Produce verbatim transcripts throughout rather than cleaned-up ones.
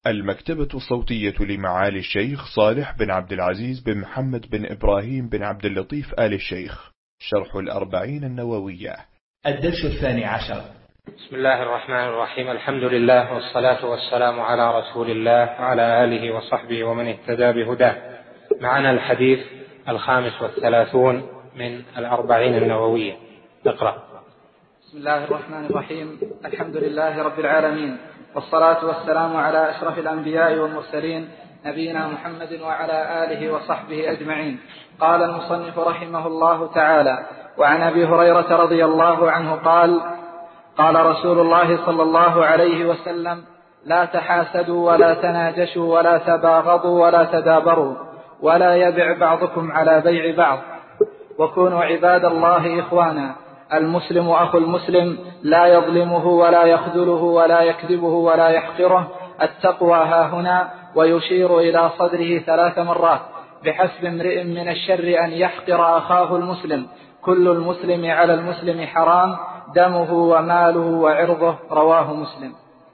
المكتبة الصوتية لمعالي الشيخ صالح بن عبد العزيز بن محمد بن إبراهيم بن عبد اللطيف آل الشيخ، شرح الأربعين النووية، الدرس الثاني عشر. بسم الله الرحمن الرحيم. الحمد لله والصلاة والسلام على رسول الله وعلى آله وصحبه ومن اهتدى بهداه. معنا الحديث الخامس والثلاثون من الأربعين النووية. اقرأ. بسم الله الرحمن الرحيم. الحمد لله رب العالمين، والصلاة والسلام على أشرف الأنبياء والمرسلين نبينا محمد وعلى آله وصحبه أجمعين. قال المصنف رحمه الله تعالى: وعن أبي هريرة رضي الله عنه قال: قال رسول الله صلى الله عليه وسلم: لا تحاسدوا ولا تناجشوا ولا تباغضوا ولا تدابروا ولا يبع بعضكم على بيع بعض، وكونوا عباد الله إخوانا، المسلم أخو المسلم، لا يظلمه ولا يخذله ولا يكذبه ولا يحقره، التقوى هاهنا، ويشير إلى صدره ثلاث مرات: بحسب امرئ من الشر أن يحقر أخاه المسلم، كل المسلم على المسلم حرام، دمه وماله وعرضه، رواه مسلم.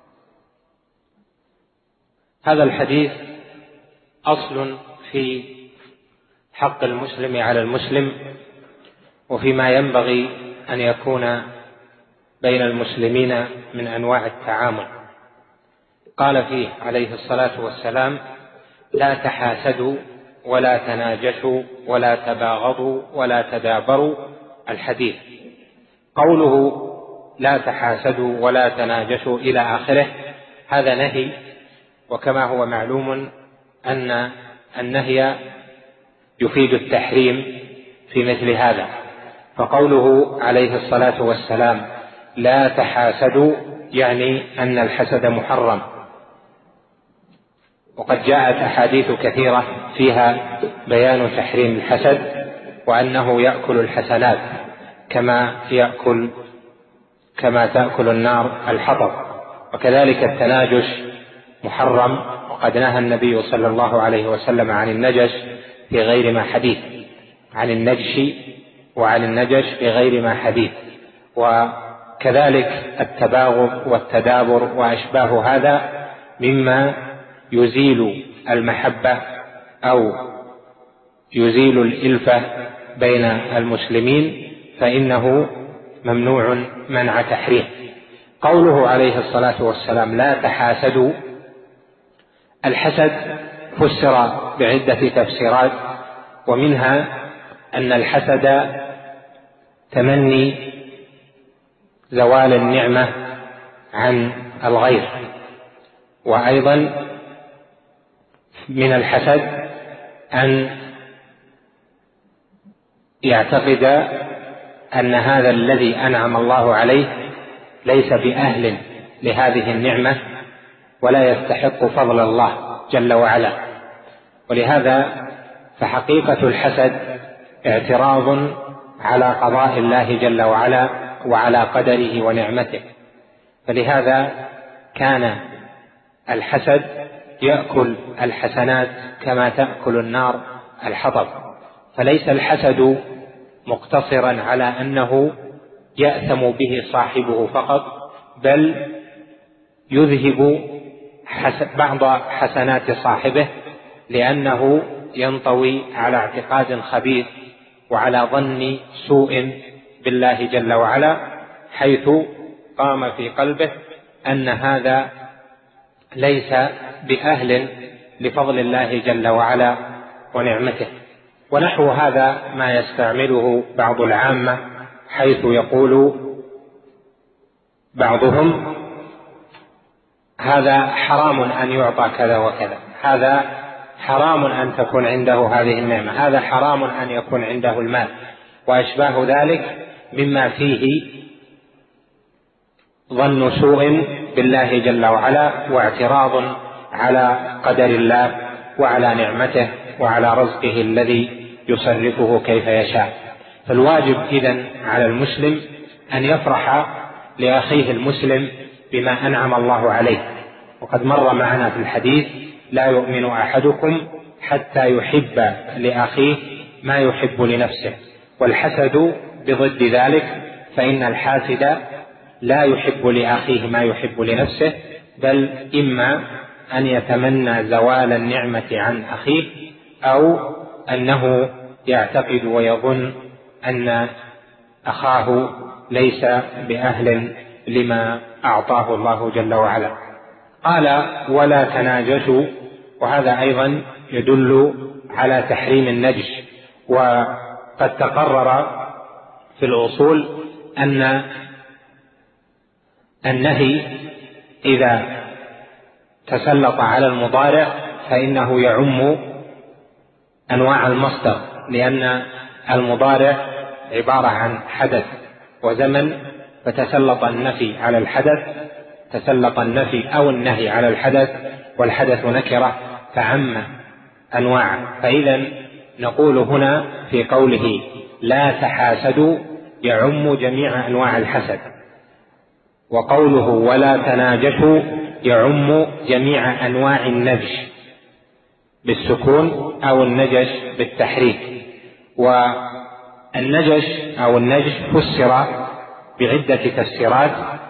هذا الحديث أصل في حق المسلم على المسلم، وفيما ينبغي أن يكون بين المسلمين من أنواع التعامل. قال فيه عليه الصلاة والسلام: لا تحاسدوا ولا تناجشوا ولا تباغضوا ولا تدابروا. الحديث قوله لا تحاسدوا ولا تناجشوا إلى آخره هذا نهي، وكما هو معلوم أن النهي يفيد التحريم في مثل هذا، فقوله عليه الصلاة والسلام لا تحاسدوا يعني أن الحسد محرم. وقد جاءت أحاديث كثيرة فيها بيان تحريم الحسد، وأنه يأكل الحسنات كما يأكل كما تأكل النار الحطب. وكذلك التناجش محرم، وقد نهى النبي صلى الله عليه وسلم عن النجش في غير ما حديث، عن النجش وعن النجش في غير ما حديث. وكذلك التباغض والتدابر وأشباه هذا مما يزيل المحبة أو يزيل الإلفة بين المسلمين، فإنه ممنوع منع تحريم. قوله عليه الصلاة والسلام لا تحاسدوا، الحسد فسر بعدة تفسيرات، ومنها أن الحسد تمني زوال النعمة عن الغير، وأيضا من الحسد أن يعتقد أن هذا الذي أنعم الله عليه ليس بأهل لهذه النعمة ولا يستحق فضل الله جل وعلا. ولهذا فحقيقة الحسد اعتراض على قضاء الله جل وعلا وعلى قدره ونعمته، فلهذا كان الحسد يأكل الحسنات كما تأكل النار الحطب. فليس الحسد مقتصرا على أنه يأثم به صاحبه فقط، بل يذهب بعض حسنات صاحبه، لأنه ينطوي على اعتقاد خبيث وعلى ظن سوء بالله جل وعلا، حيث قام في قلبه أن هذا ليس بأهل لفضل الله جل وعلا ونعمته. ونحو هذا ما يستعمله بعض العامة، حيث يقول بعضهم هذا حرام أن يعطى كذا وكذا، هذا حرام أن تكون عنده هذه النعمة، هذا حرام أن يكون عنده المال، وأشباه ذلك مما فيه ظن سوء بالله جل وعلا واعتراض على قدر الله وعلى نعمته وعلى رزقه الذي يصرفه كيف يشاء. فالواجب إذن على المسلم أن يفرح لأخيه المسلم بما أنعم الله عليه. وقد مر معنا في الحديث لا يؤمن أحدكم حتى يحب لأخيه ما يحب لنفسه. والحسد بضد ذلك، فإن الحاسد لا يحب لأخيه ما يحب لنفسه، بل إما أن يتمنى زوال النعمة عن أخيه، أو أنه يعتقد ويظن أن أخاه ليس بأهل لما أعطاه الله جل وعلا. قال ولا تناجشوا، وهذا أيضا يدل على تحريم النجش. وقد تقرر في الأصول أن النهي إذا تسلط على المضارع فإنه يعم أنواع المصدر، لأن المضارع عبارة عن حدث وزمن، فتسلط النفي على الحدث تسلط النفي أو النهي على الحدث، والحدث نكرة فعم أنواع. فإذا نقول هنا في قوله لا تحاسدوا يعم جميع أنواع الحسد، وقوله ولا تناجشوا يعم جميع أنواع النجش بالسكون أو النجش بالتحريك. والنجش أو النجش فسر بعدة تفسيرات،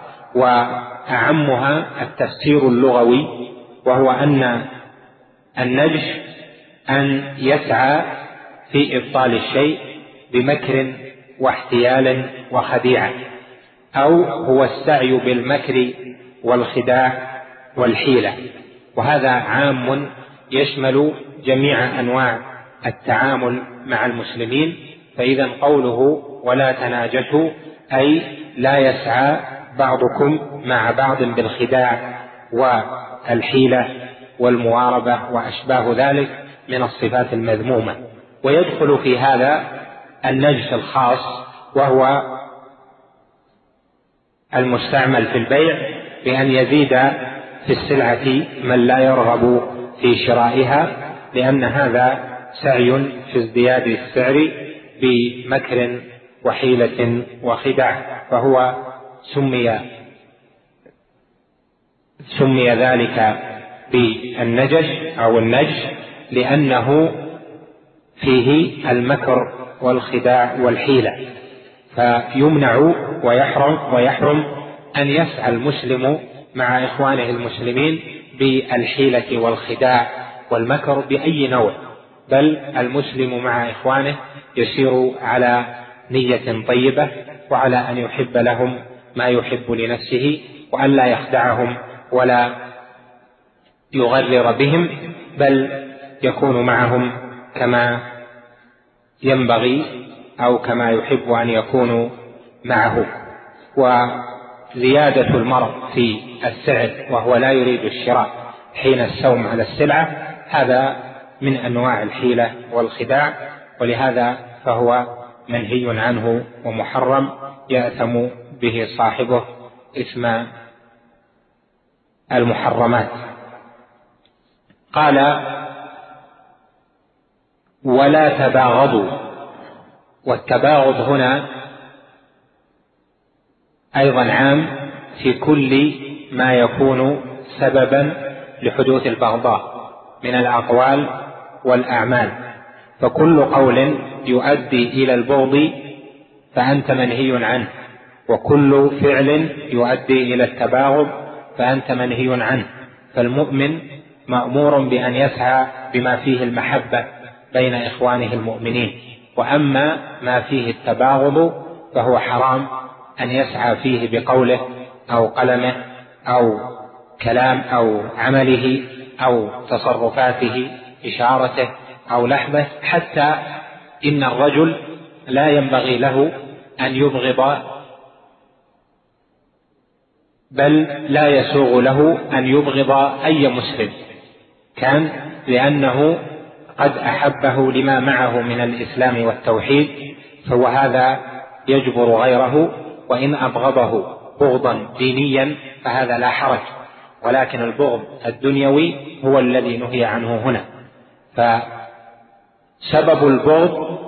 وأعمها التفسير اللغوي، وهو أن النجش أن يسعى في إبطال الشيء بمكر واحتيال وخديعة، أو هو السعي بالمكر والخداع والحيلة. وهذا عام يشمل جميع أنواع التعامل مع المسلمين. فإذا قوله ولا تناجشوا أي لا يسعى بعضكم مع بعض بالخداع والحيلة والمواربة وأشباه ذلك من الصفات المذمومة. ويدخل في هذا النجش الخاص، وهو المستعمل في البيع بأن يزيد في السلعة من لا يرغب في شرائها، لأن هذا سعي في ازدياد السعر بمكر وحيلة وخداع، فهو سمي سمي ذلك بالنجش أو النجش لأنه فيه المكر والخداع والحيلة. فيمنع ويحرم ويحرم أن يسعى المسلم مع إخوانه المسلمين بالحيلة والخداع والمكر بأي نوع، بل المسلم مع إخوانه يسير على نية طيبة، وعلى أن يحب لهم ما يحب لنفسه، وأن لا يخدعهم ولا يغرر بهم، بل يكون معهم كما ينبغي أو كما يحب أن يكونوا معه. وزيادة المرء في السعر وهو لا يريد الشراء حين السوم على السلعة هذا من أنواع الحيلة والخداع، ولهذا فهو منهي عنه ومحرم يأثم به صاحبه إثم المحرمات. قال ولا تباغضوا، والتباغض هنا أيضا عام في كل ما يكون سببا لحدوث البغضاء من الأقوال والأعمال، فكل قول يؤدي إلى البغض فأنت منهي عنه، وكل فعل يؤدي إلى التباغض فأنت منهي عنه. فالمؤمن مأمور بأن يسعى بما فيه المحبة بين إخوانه المؤمنين، وأما ما فيه التباغض فهو حرام أن يسعى فيه بقوله أو قلمه أو كلام أو عمله أو تصرفاته إشارته أو لحظه، حتى إن الرجل لا ينبغي له أن يبغض، بل لا يسوغ له أن يبغض أي مسلم كان، لأنه قد أحبه لما معه من الإسلام والتوحيد، فهو هذا يجبر غيره. وإن أبغضه بغضا دينيا فهذا لا حرج، ولكن البغض الدنيوي هو الذي نهي عنه هنا. فسبب البغض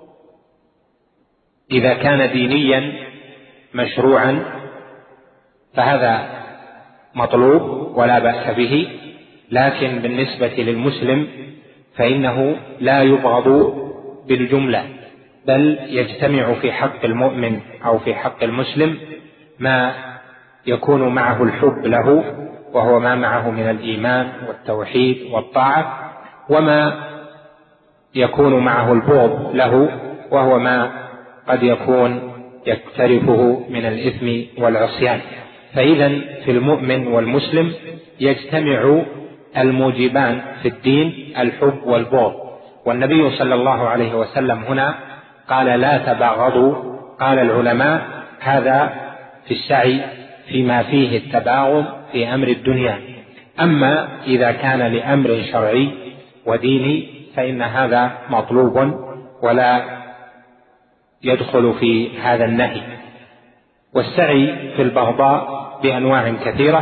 إذا كان دينيا مشروعا فهذا مطلوب ولا بأس به، لكن بالنسبة للمسلم فإنه لا يبغض بالجملة، بل يجتمع في حق المؤمن أو في حق المسلم ما يكون معه الحب له وهو ما معه من الإيمان والتوحيد والطاعة، وما يكون معه البغض له وهو ما قد يكون يقترفه من الإثم والعصيان. فإذا في المؤمن والمسلم يجتمع الموجبان في الدين الحب والبغض. والنبي صلى الله عليه وسلم هنا قال لا تباغضوا. قال العلماء هذا في السعي فيما فيه التباغض في أمر الدنيا، أما إذا كان لأمر شرعي وديني فإن هذا مطلوب ولا يدخل في هذا النهي. والسعي في البغضاء بأنواع كثيرة،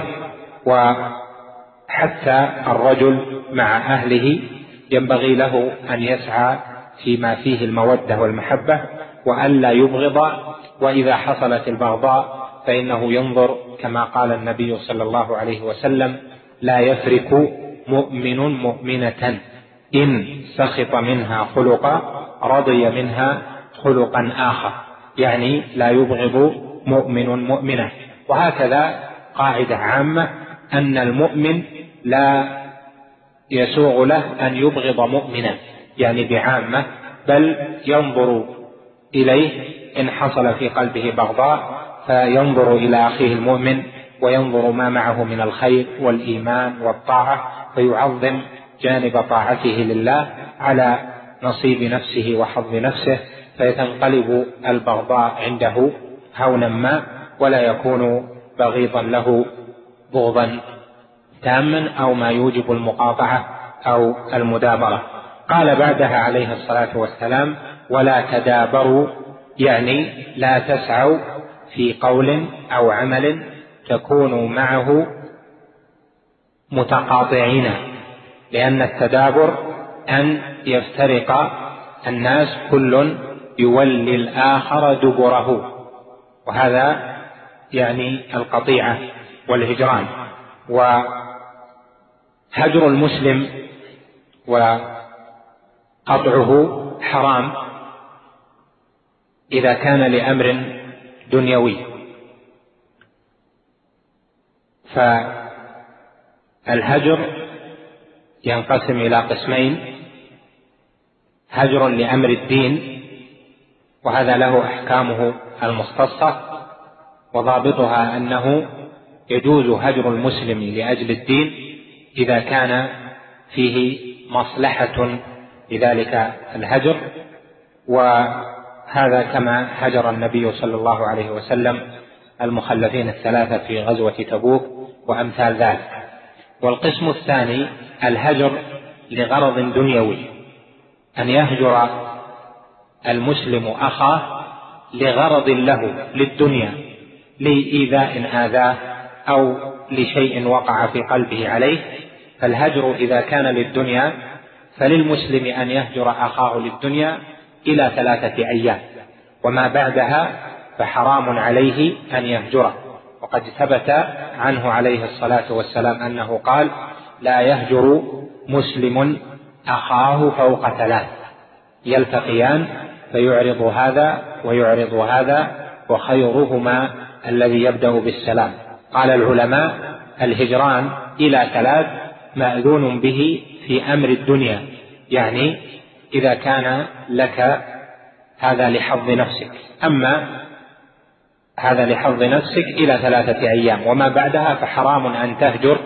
وحتى الرجل مع أهله ينبغي له أن يسعى فيما فيه المودة والمحبة وألا يبغض، وإذا حصلت البغضاء فإنه ينظر كما قال النبي صلى الله عليه وسلم لا يفرق مؤمن مؤمنة إن سخط منها خلقا رضي منها خلقا آخر، يعني لا يبغض مؤمن مؤمنة. وهكذا قاعدة عامة أن المؤمن لا يسوغ له أن يبغض مؤمنا يعني بعامة، بل ينظر إليه إن حصل في قلبه بغضاء فينظر إلى أخيه المؤمن وينظر ما معه من الخير والإيمان والطاعة فيعظم جانب طاعته لله على نصيب نفسه وحظ نفسه، فيتنقلب البغضاء عنده هونا ما ولا يكون بغيضا له بغضا تاما أو ما يوجب المقاطعة أو المدابرة. قال بعدها عليه الصلاة والسلام ولا تدابروا، يعني لا تسعوا في قول أو عمل تكونوا معه متقاطعين، لأن التدابر أن يفترق الناس كل يولي الآخر دبره، وهذا يعني القطيعة والهجران. وهجر المسلم وقطعه حرام إذا كان لأمر دنيوي، فالهجر ينقسم إلى قسمين: هجر لأمر الدين، وهذا له أحكامه المختصة، وضابطها أنه يجوز هجر المسلم لأجل الدين إذا كان فيه مصلحة لذلك الهجر، وهذا كما هجر النبي صلى الله عليه وسلم المخلفين الثلاثة في غزوة تبوك وأمثال ذلك. والقسم الثاني الهجر لغرض دنيوي، أن يهجر المسلم أخاه لغرض له للدنيا، لإيذاء آذاه أو لشيء وقع في قلبه عليه. فالهجر إذا كان للدنيا فللمسلم أن يهجر أخاه للدنيا إلى ثلاثة أيام، وما بعدها فحرام عليه أن يهجره. وقد ثبت عنه عليه الصلاة والسلام أنه قال لا يهجر مسلم أخاه فوق ثلاث، يلتقيان فيعرض هذا ويعرض هذا وخيرهما الذي يبدأ بالسلام. قال العلماء الهجران إلى ثلاث مأذون به في أمر الدنيا، يعني إذا كان لك هذا لحظ نفسك، أما هذا لحظ نفسك إلى ثلاثة أيام، وما بعدها فحرام أن تهجر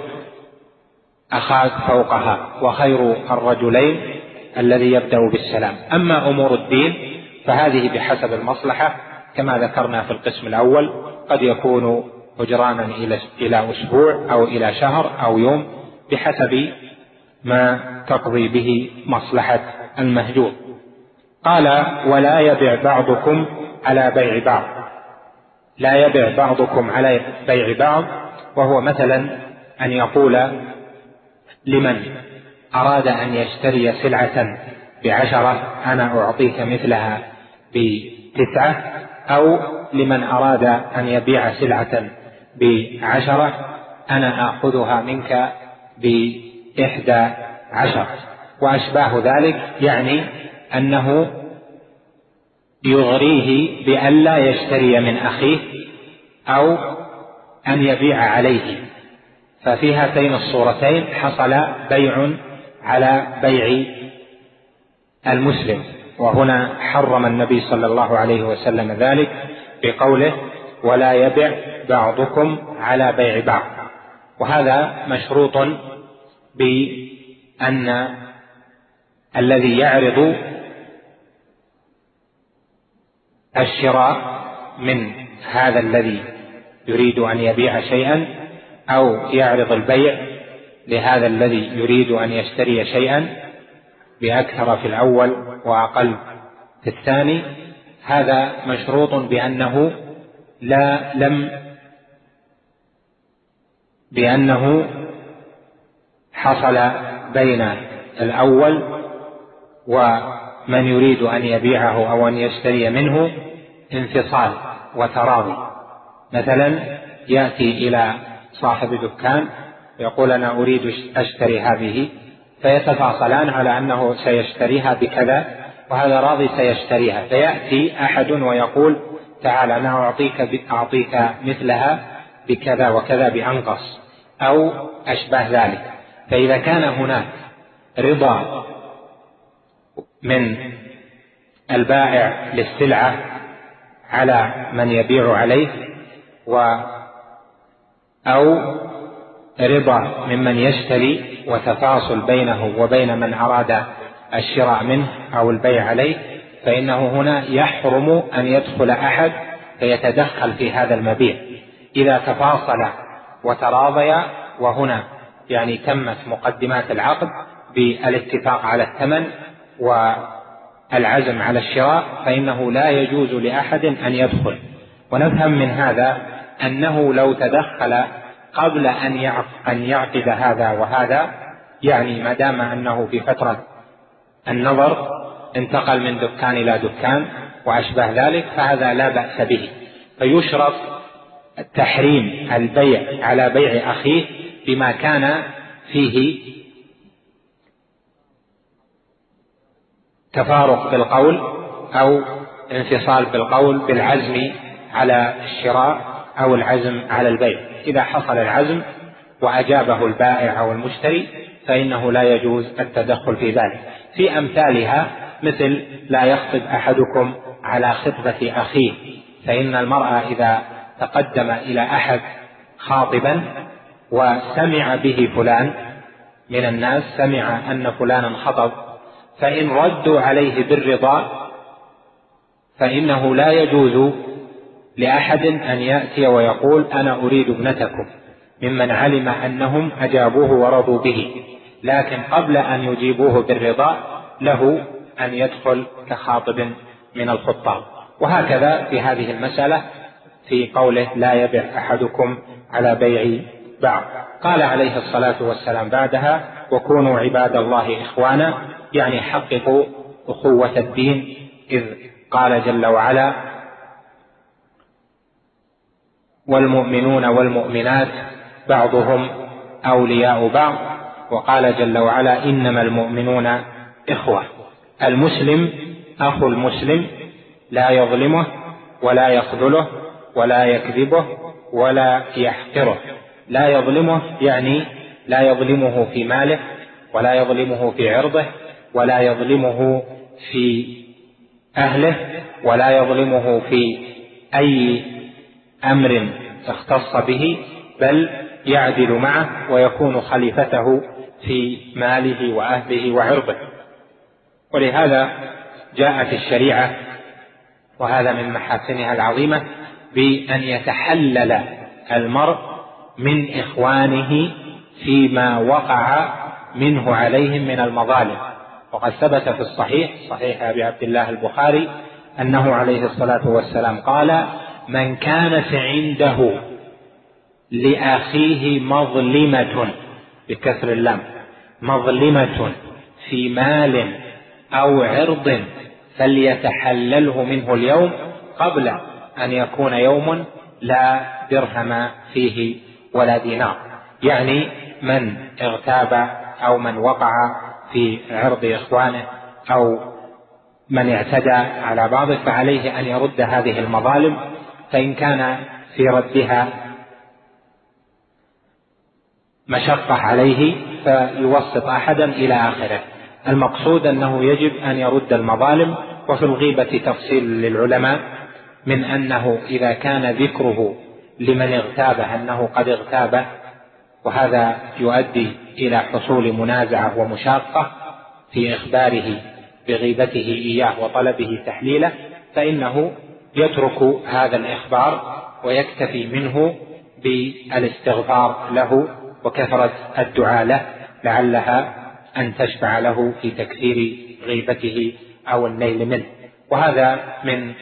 أخاك فوقها، وخير الرجلين الذي يبدأ بالسلام. أما أمور الدين فهذه بحسب المصلحة كما ذكرنا في القسم الأول، قد يكون هجرانا إلى أسبوع أو إلى شهر أو يوم بحسب ما تقضي به مصلحة المهجور. قال ولا يبع بعضكم على بيع بعض، لا يبع بعضكم على بيع بعض، وهو مثلا أن يقول لمن أراد أن يشتري سلعة بعشرة أنا أعطيك مثلها بتسعة، أو لمن أراد أن يبيع سلعة بعشرة أنا أخذها منك بإحدى عشر، وأشباه ذلك، يعني أنه يغريه بألا يشتري من أخيه أو أن يبيع عليه، ففي هاتين الصورتين حصل بيع على بيع المسلم، وهنا حرم النبي صلى الله عليه وسلم ذلك بقوله ولا يبع بعضكم على بيع بعض. وهذا مشروط بأن الذي يعرض الشراء من هذا الذي يريد أن يبيع شيئا أو يعرض البيع لهذا الذي يريد أن يشتري شيئا بأكثر في الأول وأقل في الثاني، هذا مشروط بأنه لا لم بأنه حصل بين الأول ومن يريد أن يبيعه أو أن يشتري منه انفصال وتراضي. مثلا يأتي إلى صاحب دكان يقول أنا أريد أشتري هذه، فيتفاصلان على أنه سيشتريها بكذا وهذا راضي سيشتريها، فيأتي أحد ويقول تعال أنا أعطيك, أعطيك مثلها بكذا وكذا بأنقص أو أشبه ذلك. فإذا كان هناك رضا من البائع للسلعة على من يبيع عليه و أو رضا ممن يشتري وتفاصل بينه وبين من أراد الشراء منه أو البيع عليه، فإنه هنا يحرم أن يدخل أحد فيتدخل في هذا المبيع إذا تفاصل وتراضيا، وهنا يعني تمت مقدمات العقد بالاتفاق على الثمن والعزم على الشراء، فإنه لا يجوز لأحد أن يدخل. ونفهم من هذا أنه لو تدخل قبل أن يعقد هذا وهذا، يعني ما دام أنه في فترة النظر انتقل من دكان إلى دكان وأشبه ذلك، فهذا لا بأس به. فيشرط تحريم البيع على بيع أخيه بما كان فيه تفارق بالقول أو انفصال بالقول بالعزم على الشراء أو العزم على البيع. إذا حصل العزم وأجابه البائع أو المشتري فإنه لا يجوز التدخل في ذلك. في أمثالها مثل لا يخطب أحدكم على خطبة أخيه، فإن المرأة إذا تقدم إلى أحد خاطبا وسمع به فلان من الناس، سمع أن فلانا خطب، فإن ردوا عليه بالرضا فإنه لا يجوز لأحد أن يأتي ويقول أنا أريد ابنتكم ممن علم أنهم أجابوه ورضوا به، لكن قبل أن يجيبوه بالرضا له أن يدخل كخاطب من الخطاب. وهكذا في هذه المسألة في قوله لا يبع أحدكم على بيع بعض. قال عليه الصلاة والسلام بعدها وكونوا عباد الله إخوانا، يعني حققوا أخوة الدين، إذ قال جل وعلا والمؤمنون والمؤمنات بعضهم أولياء بعض، وقال جل وعلا إنما المؤمنون إخوة. المسلم أخو المسلم لا يظلمه ولا يخذله ولا يكذبه ولا يحقره. لا يظلمه يعني لا يظلمه في ماله ولا يظلمه في عرضه ولا يظلمه في أهله ولا يظلمه في أي أمر اختص به، بل يعدل معه ويكون خليفته في ماله وأهله وعرضه. ولهذا جاءت الشريعة وهذا من محاسنها العظيمة بأن يتحلل المرء من إخوانه فيما وقع منه عليهم من المظالم. وقد ثبت في الصحيح صحيح أبي عبد الله البخاري أنه عليه الصلاة والسلام قال من كانت عنده لأخيه مظلمة بكسر اللام مظلمة في مال أو عرض فليتحلله منه اليوم قبل أن يكون يوم لا درهم فيه ولا دينار. يعني من اغتاب أو من وقع في عرض إخوانه أو من اعتدى على بعضه فعليه أن يرد هذه المظالم، فإن كان في ردها مشقة عليه فيوسط أحدا إلى آخره. المقصود أنه يجب أن يرد المظالم. وفي الغيبة تفصيل للعلماء من أنه إذا كان ذكره لمن اغتابه أنه قد اغتابه، وهذا يؤدي إلى حصول منازعة ومشاقة في إخباره بغيبته إياه وطلبه تحليله، فإنه يترك هذا الإخبار ويكتفي منه بالاستغفار له وكثرة الدعاء له لعلها أن تشفع له في تكثير غيبته أو النيل منه. وهذا من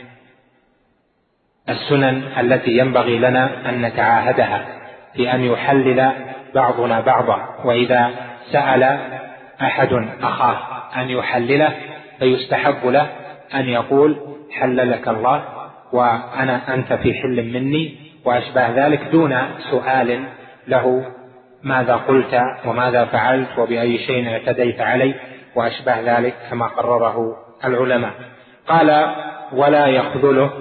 السنن التي ينبغي لنا أن نتعاهدها في أن يحلل بعضنا بعضا. وإذا سأل أحد أخاه أن يحلله فيستحب له أن يقول حللك الله وأنا أنت في حل مني وأشبه ذلك، دون سؤال له ماذا قلت وماذا فعلت وبأي شيء اعتديت علي وأشبه ذلك كما قرره العلماء. قال ولا يخذله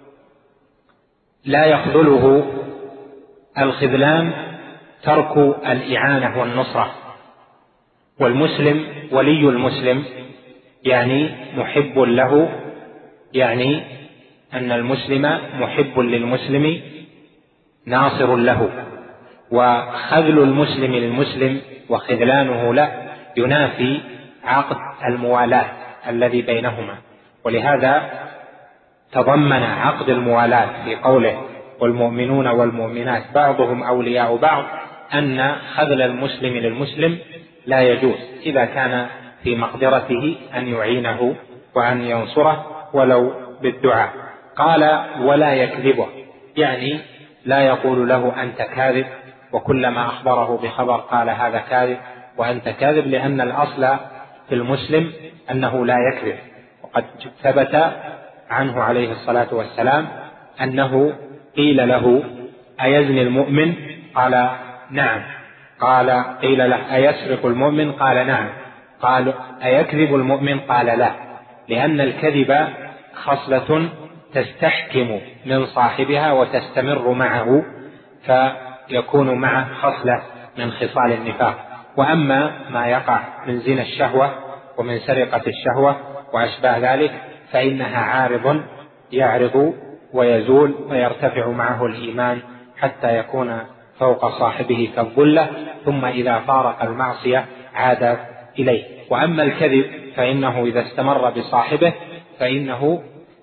لا يخذله الخذلان ترك الإعانة والنصرة. والمسلم ولي المسلم يعني محب له، يعني أن المسلم محب للمسلم ناصر له. وخذل المسلم للمسلم وخذلانه له ينافي عقد الموالاة الذي بينهما. ولهذا تضمن عقد الموالاة في قوله والمؤمنون والمؤمنات بعضهم أولياء بعض أن خذل المسلم للمسلم لا يجوز إذا كان في مقدرته أن يعينه وأن ينصره ولو بالدعاء. قال ولا يكذبه، يعني لا يقول له أنت كاذب، وكلما أخبره بخبر قال هذا كاذب وأنت كاذب، لأن الأصل في المسلم أنه لا يكذب. وقد ثبت عنه عليه الصلاة والسلام أنه قيل له أيزني المؤمن؟ قال نعم. قال قيل له أيسرق المؤمن؟ قال نعم. قال أيكذب المؤمن؟ قال لا، لأن الكذب خصلة تستحكم من صاحبها وتستمر معه فيكون معه خصلة من خصال النفاق. وأما ما يقع من زنا الشهوة ومن سرقة الشهوة وأشباه ذلك فإنها عارض يعرض ويزول ويرتفع معه الإيمان حتى يكون فوق صاحبه كالظلة، ثم إذا فارق المعصية عاد إليه. وأما الكذب فإنه إذا استمر بصاحبه فإنه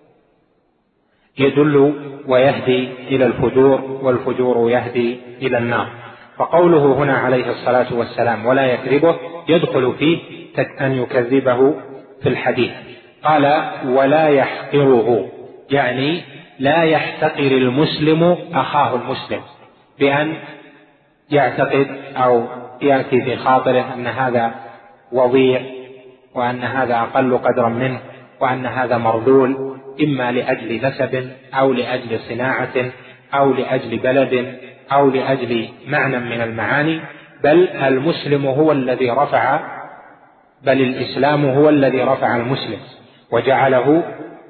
يدل ويهدي إلى الفجور، والفجور يهدي إلى النار. فقوله هنا عليه الصلاة والسلام ولا يكذبه يدخل فيه أن يكذبه في الحديث. قال ولا يحقره، يعني لا يحتقر المسلم أخاه المسلم بأن يعتقد أو يأتي في خاطره أن هذا وضيع وأن هذا أقل قدرا منه وأن هذا مرذول، إما لأجل نسب أو لأجل صناعة أو لأجل بلد أو لأجل معنى من المعاني. بل المسلم هو الذي رفع بل الإسلام هو الذي رفع المسلم وجعله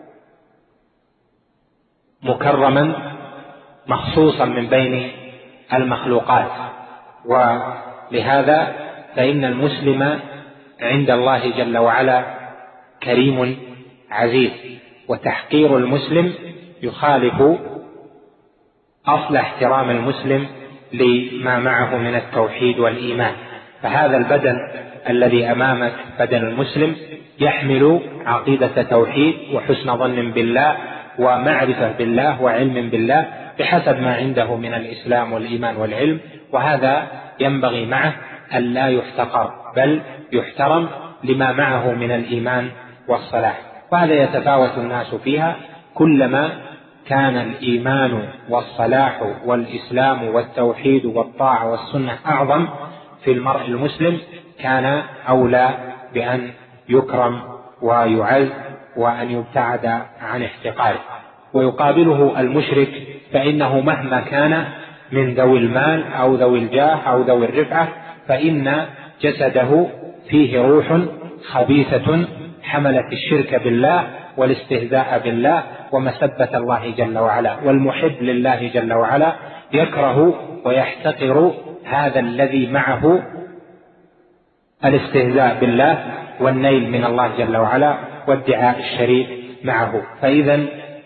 مكرما مخصوصا من بين المخلوقات. ولهذا فإن المسلم عند الله جل وعلا كريم عزيز، وتحقير المسلم يخالف أصل احترام المسلم لما معه من التوحيد والإيمان. فهذا البدن الذي أمامك بدن المسلم يحمل عقيدة توحيد وحسن ظن بالله ومعرفة بالله وعلم بالله بحسب ما عنده من الإسلام والإيمان والعلم، وهذا ينبغي معه أن لا يحتقر بل يحترم لما معه من الإيمان والصلاح. وهذا يتفاوت الناس فيها، كلما كان الإيمان والصلاح والإسلام والتوحيد والطاعة والسنة أعظم في المرء المسلم كان أولى بأن يكرم ويعز وأن يبتعد عن احتقاره. ويقابله المشرك فإنه مهما كان من ذوي المال أو ذوي الجاه أو ذوي الرفعة فإن جسده فيه روح خبيثة حملت الشرك بالله والاستهزاء بالله ومسبة الله جل وعلا. والمحب لله جل وعلا يكره ويحتقر هذا الذي معه الاستهزاء بالله والنيل من الله جل وعلا وادعاء الشريك معه. فإذا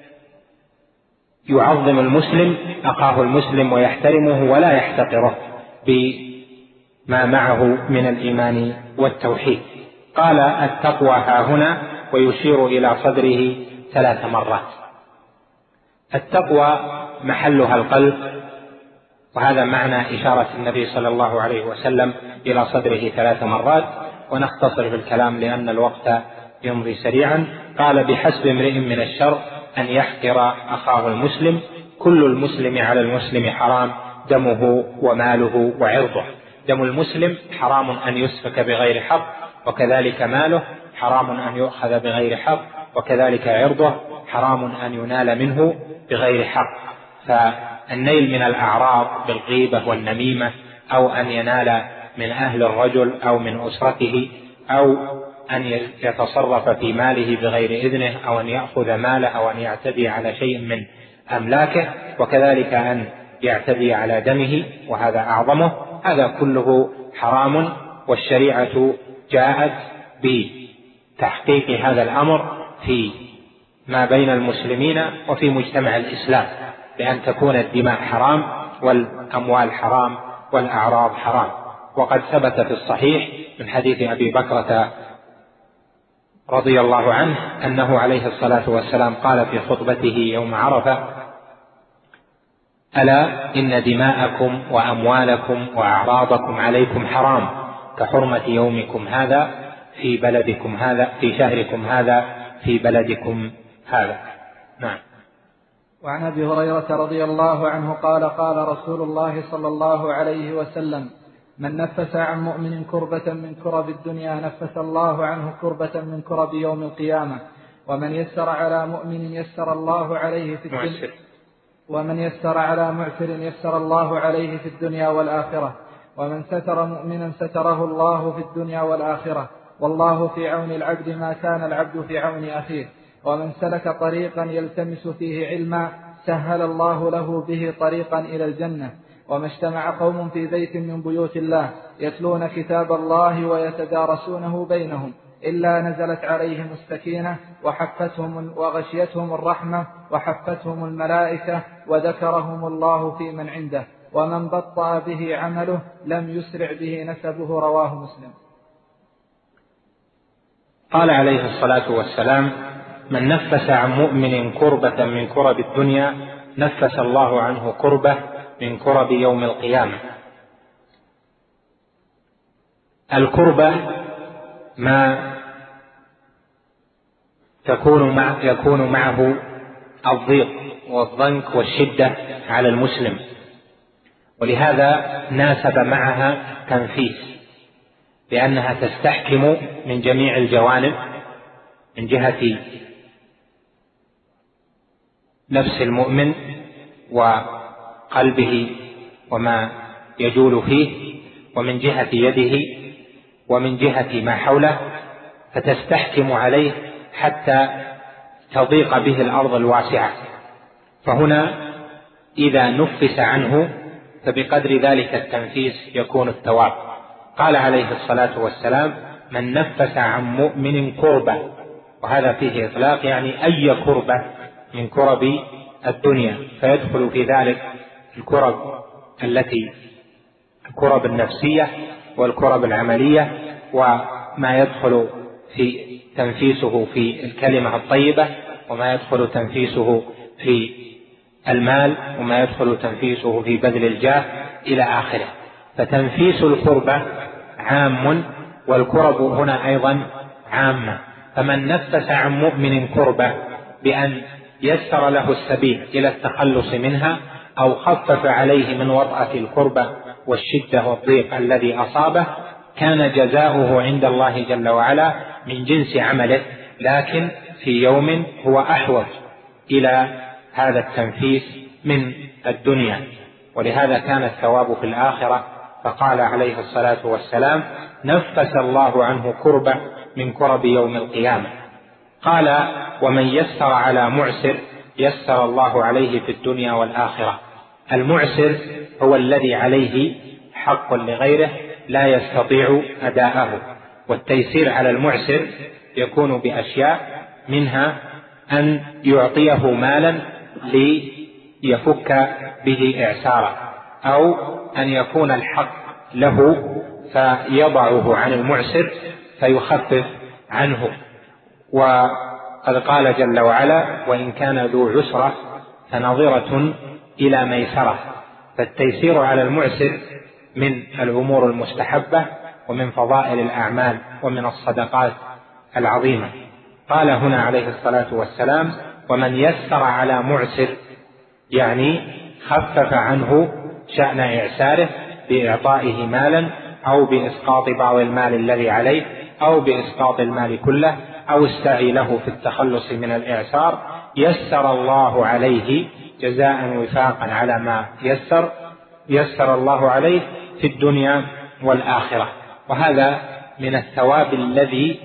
يعظم المسلم أخاه المسلم ويحترمه ولا يحتقره بما معه من الإيمان والتوحيد. قال التقوى ها هنا ويشير إلى صدره ثلاث مرات. التقوى محلها القلب، وهذا معنى إشارة النبي صلى الله عليه وسلم إلى صدره ثلاث مرات، ونختصر في الكلام لأن الوقت يمضي سريعا. قال بحسب امرئ من الشر أن يحقر أخاه المسلم، كل المسلم على المسلم حرام دمه وماله وعرضه. دم المسلم حرام أن يسفك بغير حق، وكذلك ماله حرام أن يؤخذ بغير حق، وكذلك عرضه حرام أن ينال منه بغير حق. فالنيل من الأعراض بالغيبة والنميمة، أو أن ينال من أهل الرجل أو من أسرته، أو أن يتصرف في ماله بغير إذنه، أو أن يأخذ ماله، أو أن يعتدي على شيء من أملاكه، وكذلك أن يعتدي على دمه وهذا أعظمه. هذا كله حرام، والشريعة جاءت بتحقيق هذا الأمر في ما بين المسلمين وفي مجتمع الإسلام، بأن تكون الدماء حرام والأموال حرام والأعراض حرام. وقد ثبت في الصحيح من حديث أبي بكرة رضي الله عنه أنه عليه الصلاة والسلام قال في خطبته يوم عرفة: ألا إن دماءكم وأموالكم وأعراضكم عليكم حرام كحرمة يومكم هذا في بلدكم هذا في شهركم هذا في بلدكم هذا. نعم. وعن أبي هريرة رضي الله عنه قال: قال رسول الله صلى الله عليه وسلم: من نفس عن مؤمن كربة من كرب الدنيا نفس الله عنه كربة من كرب يوم القيامة. ومن يسر على مؤمن يسر الله عليه في الدنيا ومن يسر على معسر يسر الله عليه في الدنيا والآخرة. ومن ستر مؤمنا ستره الله في الدنيا والآخرة، والله في عون العبد ما كان العبد في عون أخيه. ومن سلك طريقا يلتمس فيه علما سهل الله له به طريقا إلى الجنة. وما اجتمع قوم في بيت من بيوت الله يتلون كتاب الله ويتدارسونه بينهم إلا نزلت عليهم السكينة وحفتهم وغشيتهم الرحمة وحفتهم الملائكة وذكرهم الله في من عنده. ومن بطأ به عمله لم يسرع به نسبه. رواه مسلم. قال عليه الصلاة والسلام: من نفس عن مؤمن كربة من كرب الدنيا نفس الله عنه كربة من كرب يوم القيامة. الكربة ما تكون مع يكون معه الضيق والضنك والشدة على المسلم، ولهذا ناسب معها تنفيس، لأنها تستحكم من جميع الجوانب، من جهة نفس المؤمن وقلبه وما يجول فيه، ومن جهة يده، ومن جهة ما حوله، فتستحكم عليه حتى تضيق به الأرض الواسعة. فهنا إذا نفس عنه فبقدر ذلك التنفيس يكون الثواب. قال عليه الصلاة والسلام: من نفس عن مؤمن كربة، وهذا فيه إطلاق، يعني أي كربة من كرب الدنيا، فيدخل في ذلك الكرب التي الكرب النفسية والكرب العملية، وما يدخل في تنفيسه في الكلمة الطيبة، وما يدخل تنفيسه في المال، وما يدخل تنفيسه في بذل الجاه إلى آخره. فتنفيس الكربة عام، والكرب هنا أيضا عامة. فمن نفس عن مؤمن كربة بأن يسر له السبيل إلى التخلص منها، أو خفف عليه من وطأة الكربة والشدة والضيق الذي أصابه، كان جزاؤه عند الله جل وعلا من جنس عمله، لكن في يوم هو أحوج إلى هذا التنفيس من الدنيا. ولهذا كان الثواب في الآخرة. فقال عليه الصلاة والسلام: نفس الله عنه كربة من كرب يوم القيامة. قال: ومن يسر على معسر يسر الله عليه في الدنيا والآخرة. المعسر هو الذي عليه حق لغيره لا يستطيع أداءه، والتيسير على المعسر يكون بأشياء، منها أن يعطيه مالا ليفك به إعساره، أو أن يكون الحق له فيضعه عن المعسر فيخفف عنه. وقد قال جل وعلا: وإن كان ذو عسرة فنظرة إلى ميسرة. فالتيسير على المعسر من الأمور المستحبة ومن فضائل الأعمال ومن الصدقات العظيمة. قال هنا عليه الصلاة والسلام: ومن يسر على معسر، يعني خفف عنه شأن إعساره بإعطائه مالا، أو بإسقاط بعض المال الذي عليه، أو بإسقاط المال كله، أو السعي له في التخلص من الإعسار، يسر الله عليه جزاء وفاقا على ما يسر يسر الله عليه في الدنيا والآخرة. وهذا من الثواب الذي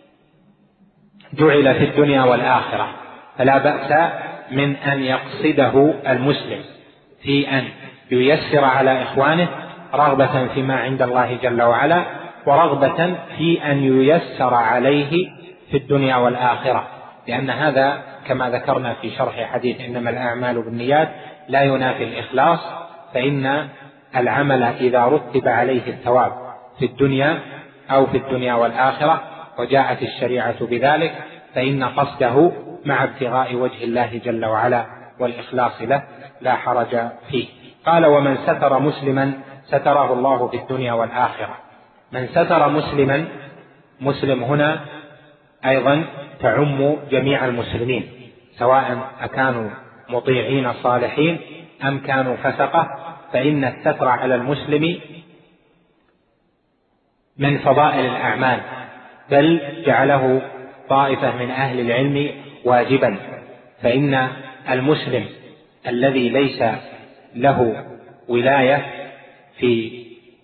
جعل في الدنيا والآخرة، فلا بأس من أن يقصده المسلم في أن ييسر على إخوانه، رغبة فيما عند الله جل وعلا، ورغبة في أن ييسر عليه في الدنيا والآخرة، لأن هذا كما ذكرنا في شرح حديث إنما الأعمال بالنيات لا ينافي الإخلاص، فإن العمل إذا رتب عليه الثواب في الدنيا أو في الدنيا والآخرة وجاءت الشريعة بذلك، فإن قصده مع ابتغاء وجه الله جل وعلا والإخلاص له لا حرج فيه. قال: ومن ستر مسلما ستره الله في الدنيا والآخرة. من ستر مسلما، مسلم هنا أيضا تعم جميع المسلمين، سواء أكانوا مطيعين صالحين أم كانوا فسقة، فإن الستر على المسلم من فضائل الأعمال، بل جعله طائفة من أهل العلم واجبا. فإن المسلم الذي ليس له ولاية في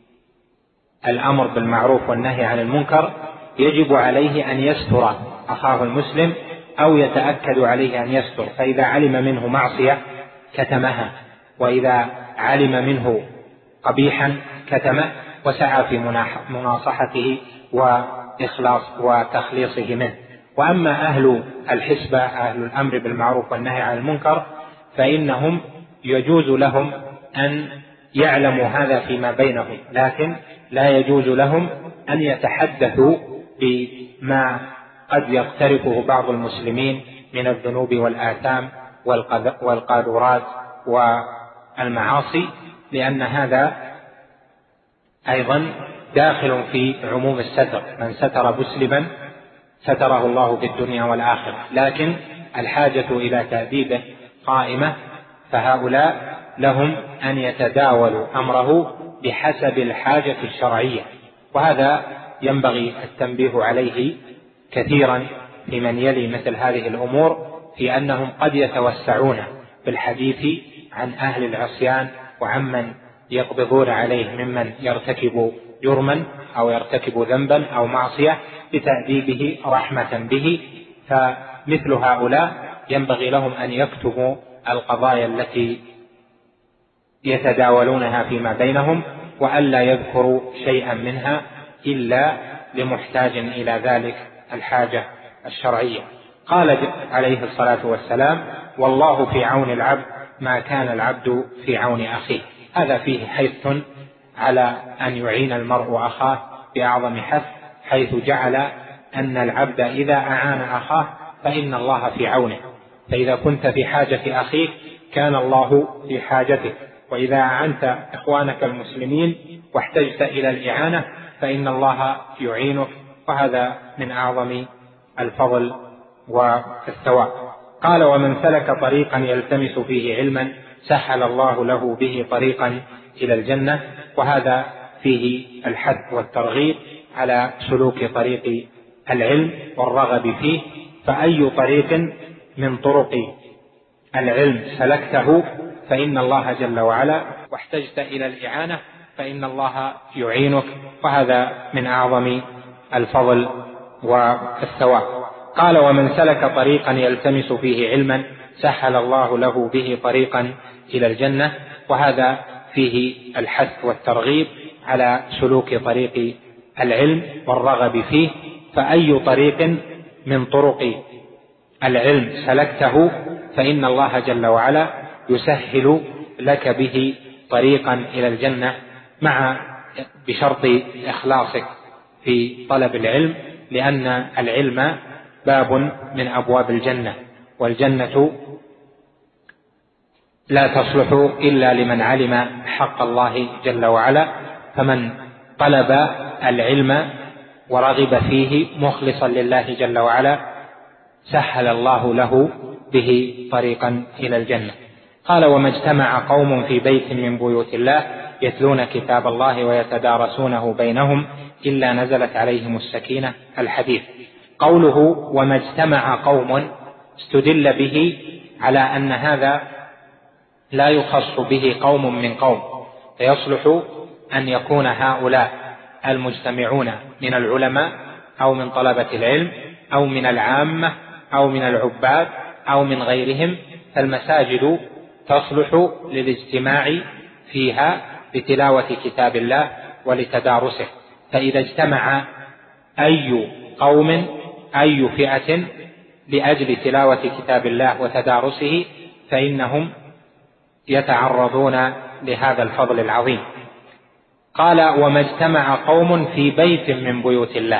الأمر بالمعروف والنهي عن المنكر يجب عليه أن يستر أخاه المسلم، أو يتأكد عليه أن يستر. فإذا علم منه معصية كتمها، وإذا علم منه قبيحا كتمه، وسعى في مناصحته وإخلاص وتخليصه منه. وأما أهل الحسبة، أهل الأمر بالمعروف والنهي عن المنكر، فإنهم يجوز لهم أن يعلموا هذا فيما بينهم، لكن لا يجوز لهم أن يتحدثوا بما قد يقترفه بعض المسلمين من الذنوب والآثام والقاذورات والمعاصي، لأن هذا أيضا داخل في عموم الستر. من ستر مسلما ستره الله في الدنيا والآخرة، لكن الحاجة إلى تأديبه قائمة، فهؤلاء لهم أن يتداولوا أمره بحسب الحاجة الشرعية. وهذا ينبغي التنبيه عليه كثيرا في من يلي مثل هذه الأمور، في أنهم قد يتوسعون بالحديث عن أهل العصيان وعمن يقبضون عليه ممن يرتكب جرما أو يرتكب ذنبا أو معصية بتأديبه رحمة به. فمثل هؤلاء ينبغي لهم أن يكتبوا القضايا التي يتداولونها فيما بينهم، وألا يذكروا شيئا منها إلا لمحتاج إلى ذلك الحاجة الشرعية. قال عليه الصلاة والسلام: والله في عون العبد ما كان العبد في عون أخيه. هذا فيه حث على أن يعين المرء أخاه بأعظم حث، حيث جعل أن العبد إذا أعان أخاه فإن الله في عونه. فإذا كنت في حاجة أخيك كان الله في حاجتك، وإذا أعنت إخوانك المسلمين واحتجت إلى الإعانة فإن الله يعينك، وهذا من أعظم الفضل والثواب. قال: ومن سلك طريقا يلتمس فيه علما سهل الله له به طريقا إلى الجنة. وهذا فيه الحث والترغيب على سلوك طريق العلم والرغب فيه. فأي طريق من طرق العلم سلكته فإن الله جل وعلا واحتجت إلى الإعانة فإن الله يعينك، وهذا من أعظم الفضل والثواب. قال: ومن سلك طريقا يلتمس فيه علما سهل الله له به طريقا إلى الجنة. وهذا فيه الحث والترغيب على سلوك طريق العلم والرغب فيه. فأي طريق من طرق العلم سلكته فإن الله جل وعلا يسهل لك به طريقا إلى الجنة، مع بشرط إخلاصك في طلب العلم، لأن العلم باب من أبواب الجنة، والجنة لا تصلح إلا لمن علم حق الله جل وعلا. فمن طلب العلم ورغب فيه مخلصا لله جل وعلا سهل الله له به طريقا إلى الجنة. قال: وما اجتمع قوم في بيت من بيوت الله يتلون كتاب الله ويتدارسونه بينهم إلا نزلت عليهم السكينة. الحديث. قوله وما اجتمع قوم استدل به على أن هذا لا يخص به قوم من قوم، فيصلح أن يكون هؤلاء المجتمعون من العلماء أو من طلبة العلم أو من العامة أو من العباد أو من غيرهم، فالمساجد تصلح للاجتماع فيها لتلاوة كتاب الله ولتدارسه. فإذا اجتمع أي قوم أي فئة لأجل تلاوة كتاب الله وتدارسه فإنهم يتعرضون لهذا الفضل العظيم. قال: وما اجتمع قوم في بيت من بيوت الله،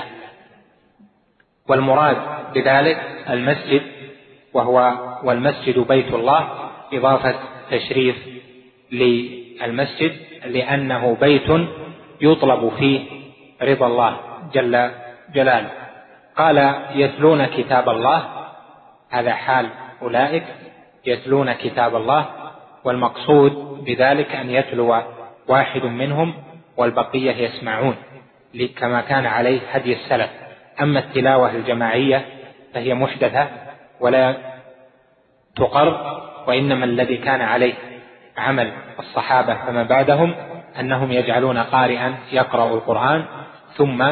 والمراد بذلك المسجد، وهو والمسجد بيت الله إضافة تشريف للمسجد، لأنه بيت يطلب فيه رضا الله جل جلاله. قال: يتلون كتاب الله، هذا حال أولئك يتلون كتاب الله، والمقصود بذلك أن يتلو واحد منهم والبقية يسمعون كما كان عليه هدي السلف. أما التلاوة الجماعية فهي محدثة ولا تقر، وإنما الذي كان عليه عمل الصحابة فما بعدهم أنهم يجعلون قارئا يقرأ القرآن ثم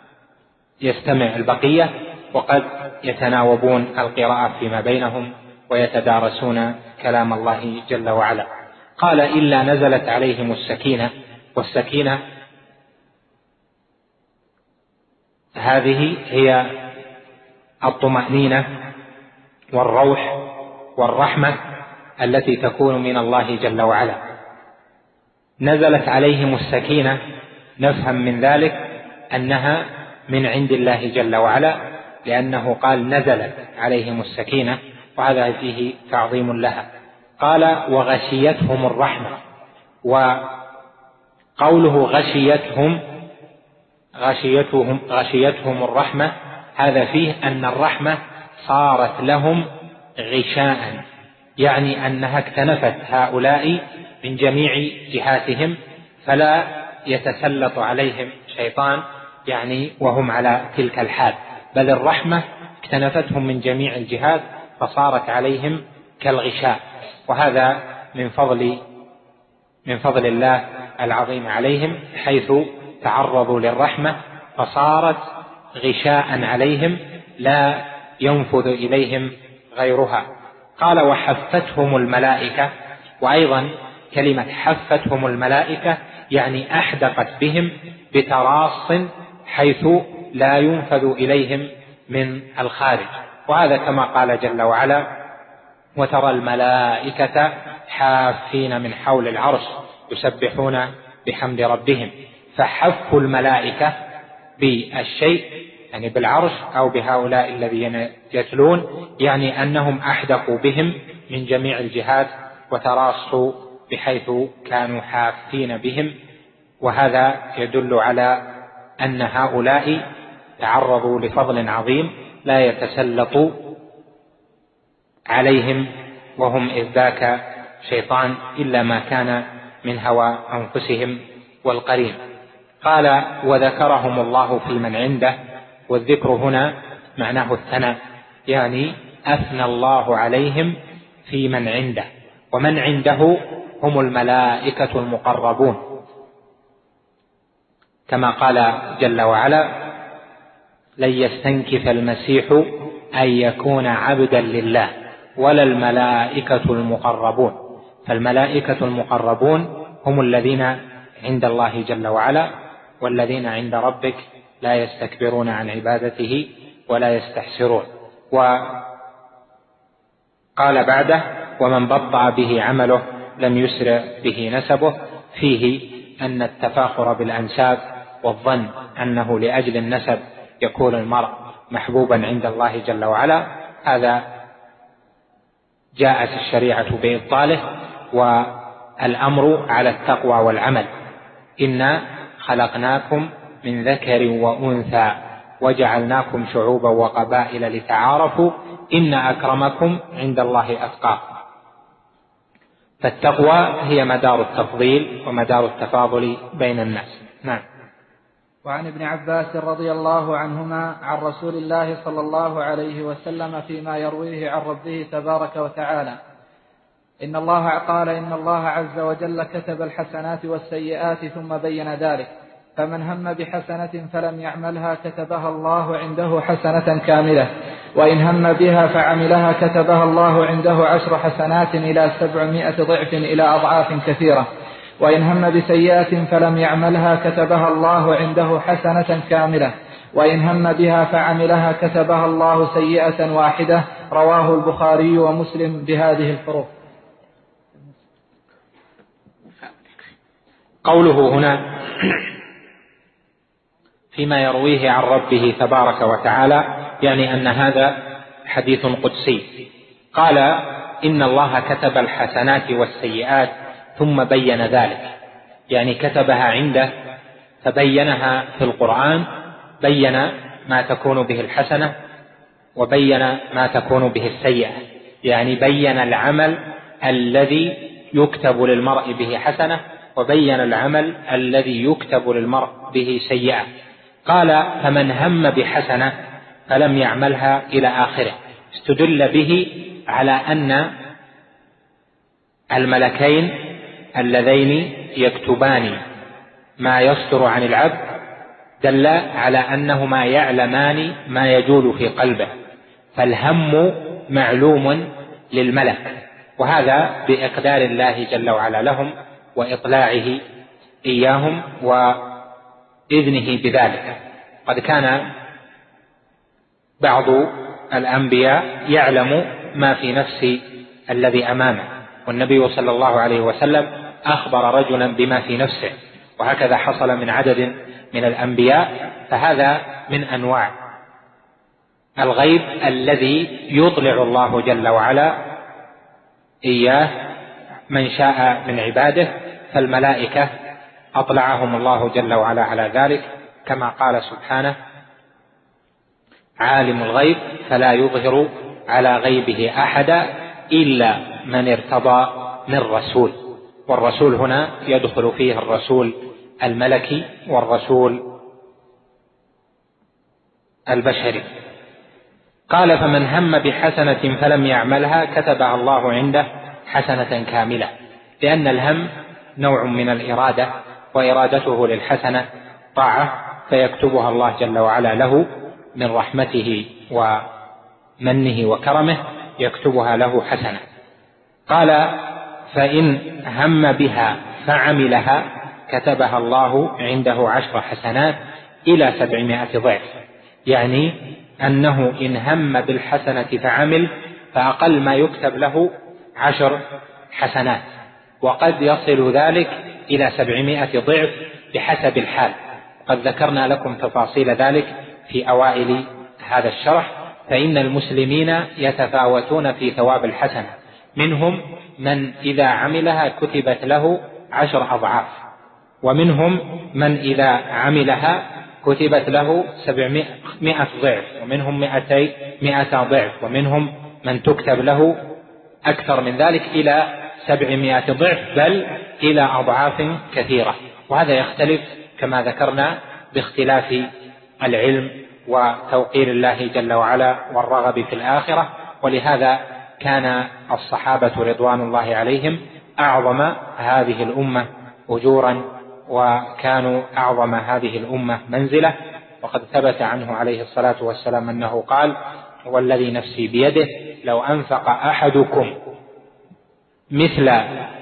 يستمع البقية، وقد يتناوبون القراءة فيما بينهم ويتدارسون كلام الله جل وعلا. قال: إلا نزلت عليهم السكينة، والسكينة هذه هي الطمأنينة والروح والرحمة التي تكون من الله جل وعلا. نزلت عليهم السكينة، نفهم من ذلك أنها من عند الله جل وعلا، لأنه قال نزلت عليهم السكينة، وهذا فيه تعظيم لها. قال: وغشيتهم الرحمة، وقوله غشيتهم غشيتهم غشيتهم الرحمة، هذا فيه أن الرحمة صارت لهم غشاء، يعني أنها اكتنفت هؤلاء من جميع جهاتهم، فلا يتسلط عليهم شيطان يعني وهم على تلك الحال، بل الرحمة اكتنفتهم من جميع الجهات فصارت عليهم كالغشاء. وهذا من فضل من فضل الله العظيم عليهم، حيث تعرضوا للرحمة فصارت غشاء عليهم لا ينفذ إليهم غيرها. قال: وحفتهم الملائكة، وأيضا كلمة حفتهم الملائكة يعني أحدقت بهم بتراص حيث لا ينفذ إليهم من الخارج. وهذا كما قال جل وعلا: وترى الملائكة حافين من حول العرش يسبحون بحمد ربهم. فحف الملائكة بالشيء يعني بالعرش أو بهؤلاء الذين يتلون، يعني أنهم أحدقوا بهم من جميع الجهات وتراصوا بحيث كانوا حافين بهم. وهذا يدل على أن هؤلاء تعرضوا لفضل عظيم لا يتسلط عليهم وهم إذ ذاك شيطان إلا ما كان من هوى أنفسهم والقرين. قال: وذكرهم الله في من عنده، والذكر هنا معناه الثناء، يعني أثنى الله عليهم في من عنده، ومن عنده هم الملائكة المقربون، كما قال جل وعلا: لن يستنكف المسيح أن يكون عبدا لله ولا الملائكة المقربون. فالملائكة المقربون هم الذين عند الله جل وعلا، والذين عند ربك لا يستكبرون عن عبادته ولا يستحسرون. وقال بعده: ومن بطأ به عمله لم يسرع به نسبه. فيه أن التفاخر بالأنساب والظن أنه لأجل النسب يكون المرء محبوبا عند الله جل وعلا، هذا جاءت الشريعة بإبطاله، والأمر على التقوى والعمل. إنا خلقناكم من ذكر وأنثى وجعلناكم شعوبا وقبائل لتعارفوا إن أكرمكم عند الله أتقاكم. فالتقوى هي مدار التفضيل ومدار التفاضل بين الناس. نعم. وعن ابن عباس رضي الله عنهما عن رسول الله صلى الله عليه وسلم فيما يرويه عن ربه تبارك وتعالى: إن الله قال إن الله عز وجل كتب الحسنات والسيئات ثم بين ذلك، فمن هم بحسنة فلم يعملها كتبها الله عنده حسنة كاملة، وإن هم بها فعملها كتبها الله عنده عشر حسنات إلى سبعمائة ضعف إلى أضعاف كثيرة، وإن هم بسيئة فلم يعملها كتبها الله عنده حسنة كاملة، وإن هم بها فعملها كتبها الله سيئة واحدة. رواه البخاري ومسلم بهذه الحروف. قوله هنا فيما يرويه عن ربه تبارك وتعالى يعني أن هذا حديث قدسي. قال: إن الله كتب الحسنات والسيئات ثم بين ذلك، يعني كتبها عنده فبينها في القرآن، بين ما تكون به الحسنة وبين ما تكون به السيئة، يعني بين العمل الذي يكتب للمرء به حسنة وبين العمل الذي يكتب للمرء به سيئة. قال: فمن هم بحسنة فلم يعملها إلى آخره. استدل به على أن الملكين اللذين يكتبان ما يصدر عن العبد دل على أنهما يعلمان ما يجول في قلبه، فالهم معلوم للملك، وهذا بإقدار الله جل وعلا لهم وإطلاعه إياهم وإذنه بذلك. قد كان بعض الأنبياء يعلم ما في نفس الذي أمامه، والنبي صلى الله عليه وسلم أخبر رجلا بما في نفسه، وهكذا حصل من عدد من الأنبياء. فهذا من أنواع الغيب الذي يطلع الله جل وعلا إياه من شاء من عباده، فالملائكة أطلعهم الله جل وعلا على ذلك، كما قال سبحانه: عالم الغيب فلا يظهر على غيبه أحدا إلا من ارتضى من رسول. والرسول هنا يدخل فيه الرسول الملكي والرسول البشري. قال: فمن هم بحسنة فلم يعملها كتبها الله عنده حسنة كاملة، لأن الهم نوع من الإرادة، وإرادته للحسنة طاعة، فيكتبها الله جل وعلا له من رحمته ومنه وكرمه، يكتبها له حسنة. قال: فإن هم بها فعملها كتبها الله عنده عشر حسنات إلى سبعمائة ضعف، يعني أنه إن هم بالحسنة فعمل فأقل ما يكتب له عشر حسنات، وقد يصل ذلك إلى سبعمائة ضعف بحسب الحال. قد ذكرنا لكم تفاصيل ذلك في أوائل هذا الشرح. فإن المسلمين يتفاوتون في ثواب الحسنة، منهم من إذا عملها كتبت له عشر أضعاف، ومنهم من إذا عملها كتبت له سبعمائة ضعف، ومنهم مئتي مئة ضعف، ومنهم من تكتب له أكثر من ذلك إلى سبعمائة ضعف، بل إلى أضعاف كثيرة. وهذا يختلف كما ذكرنا باختلاف العلم وتوقير الله جل وعلا والرغب في الآخرة. ولهذا كان الصحابة رضوان الله عليهم أعظم هذه الأمة أجورا، وكانوا أعظم هذه الأمة منزلة. وقد ثبت عنه عليه الصلاة والسلام أنه قال: والذي نفسي بيده لو أنفق أحدكم مثل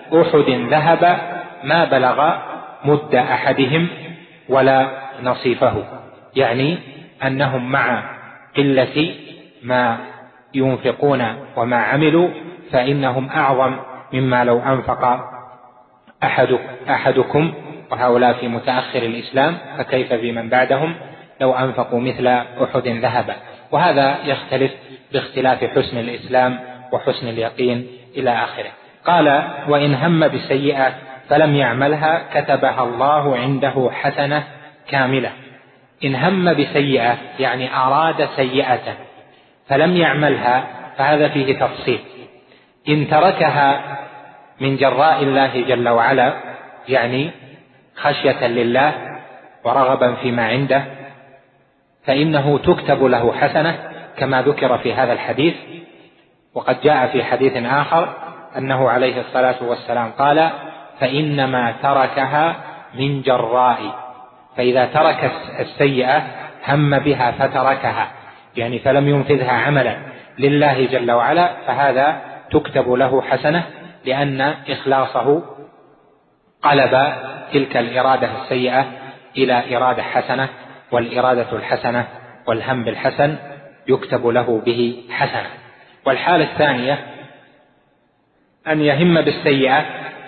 أحد ذهب ما بلغ مد أحدهم ولا نصيفه، يعني أنهم مع قلة ما ينفقون وما عملوا فإنهم أعظم مما لو أنفق أحد أحدكم، وهؤلاء في متأخر الإسلام، فكيف بمن بعدهم لو أنفقوا مثل أحد ذهبا. وهذا يختلف باختلاف حسن الإسلام وحسن اليقين إلى آخره. قال: وإن هم بسيئة فلم يعملها كتبها الله عنده حسنة كاملة. إن هم بسيئة يعني أراد سيئة فلم يعملها فهذا فيه تفصيل. إن تركها من جراء الله جل وعلا يعني خشية لله ورغبا فيما عنده فإنه تكتب له حسنة كما ذكر في هذا الحديث. وقد جاء في حديث آخر أنه عليه الصلاة والسلام قال: فإنما تركها من جراء. فإذا ترك السيئة هم بها فتركها يعني فلم ينفذها عملا لله جل وعلا فهذا تكتب له حسنة، لأن إخلاصه قلب تلك الإرادة السيئة إلى إرادة حسنة، والإرادة الحسنة والهم بالحسن يكتب له به حسنة. والحالة الثانية أن يهم بالسيئة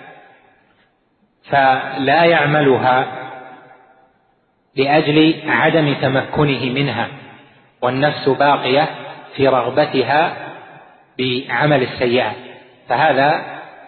فلا يعملها لأجل عدم تمكنه منها، والنفس باقية في رغبتها بعمل السيئة، فهذا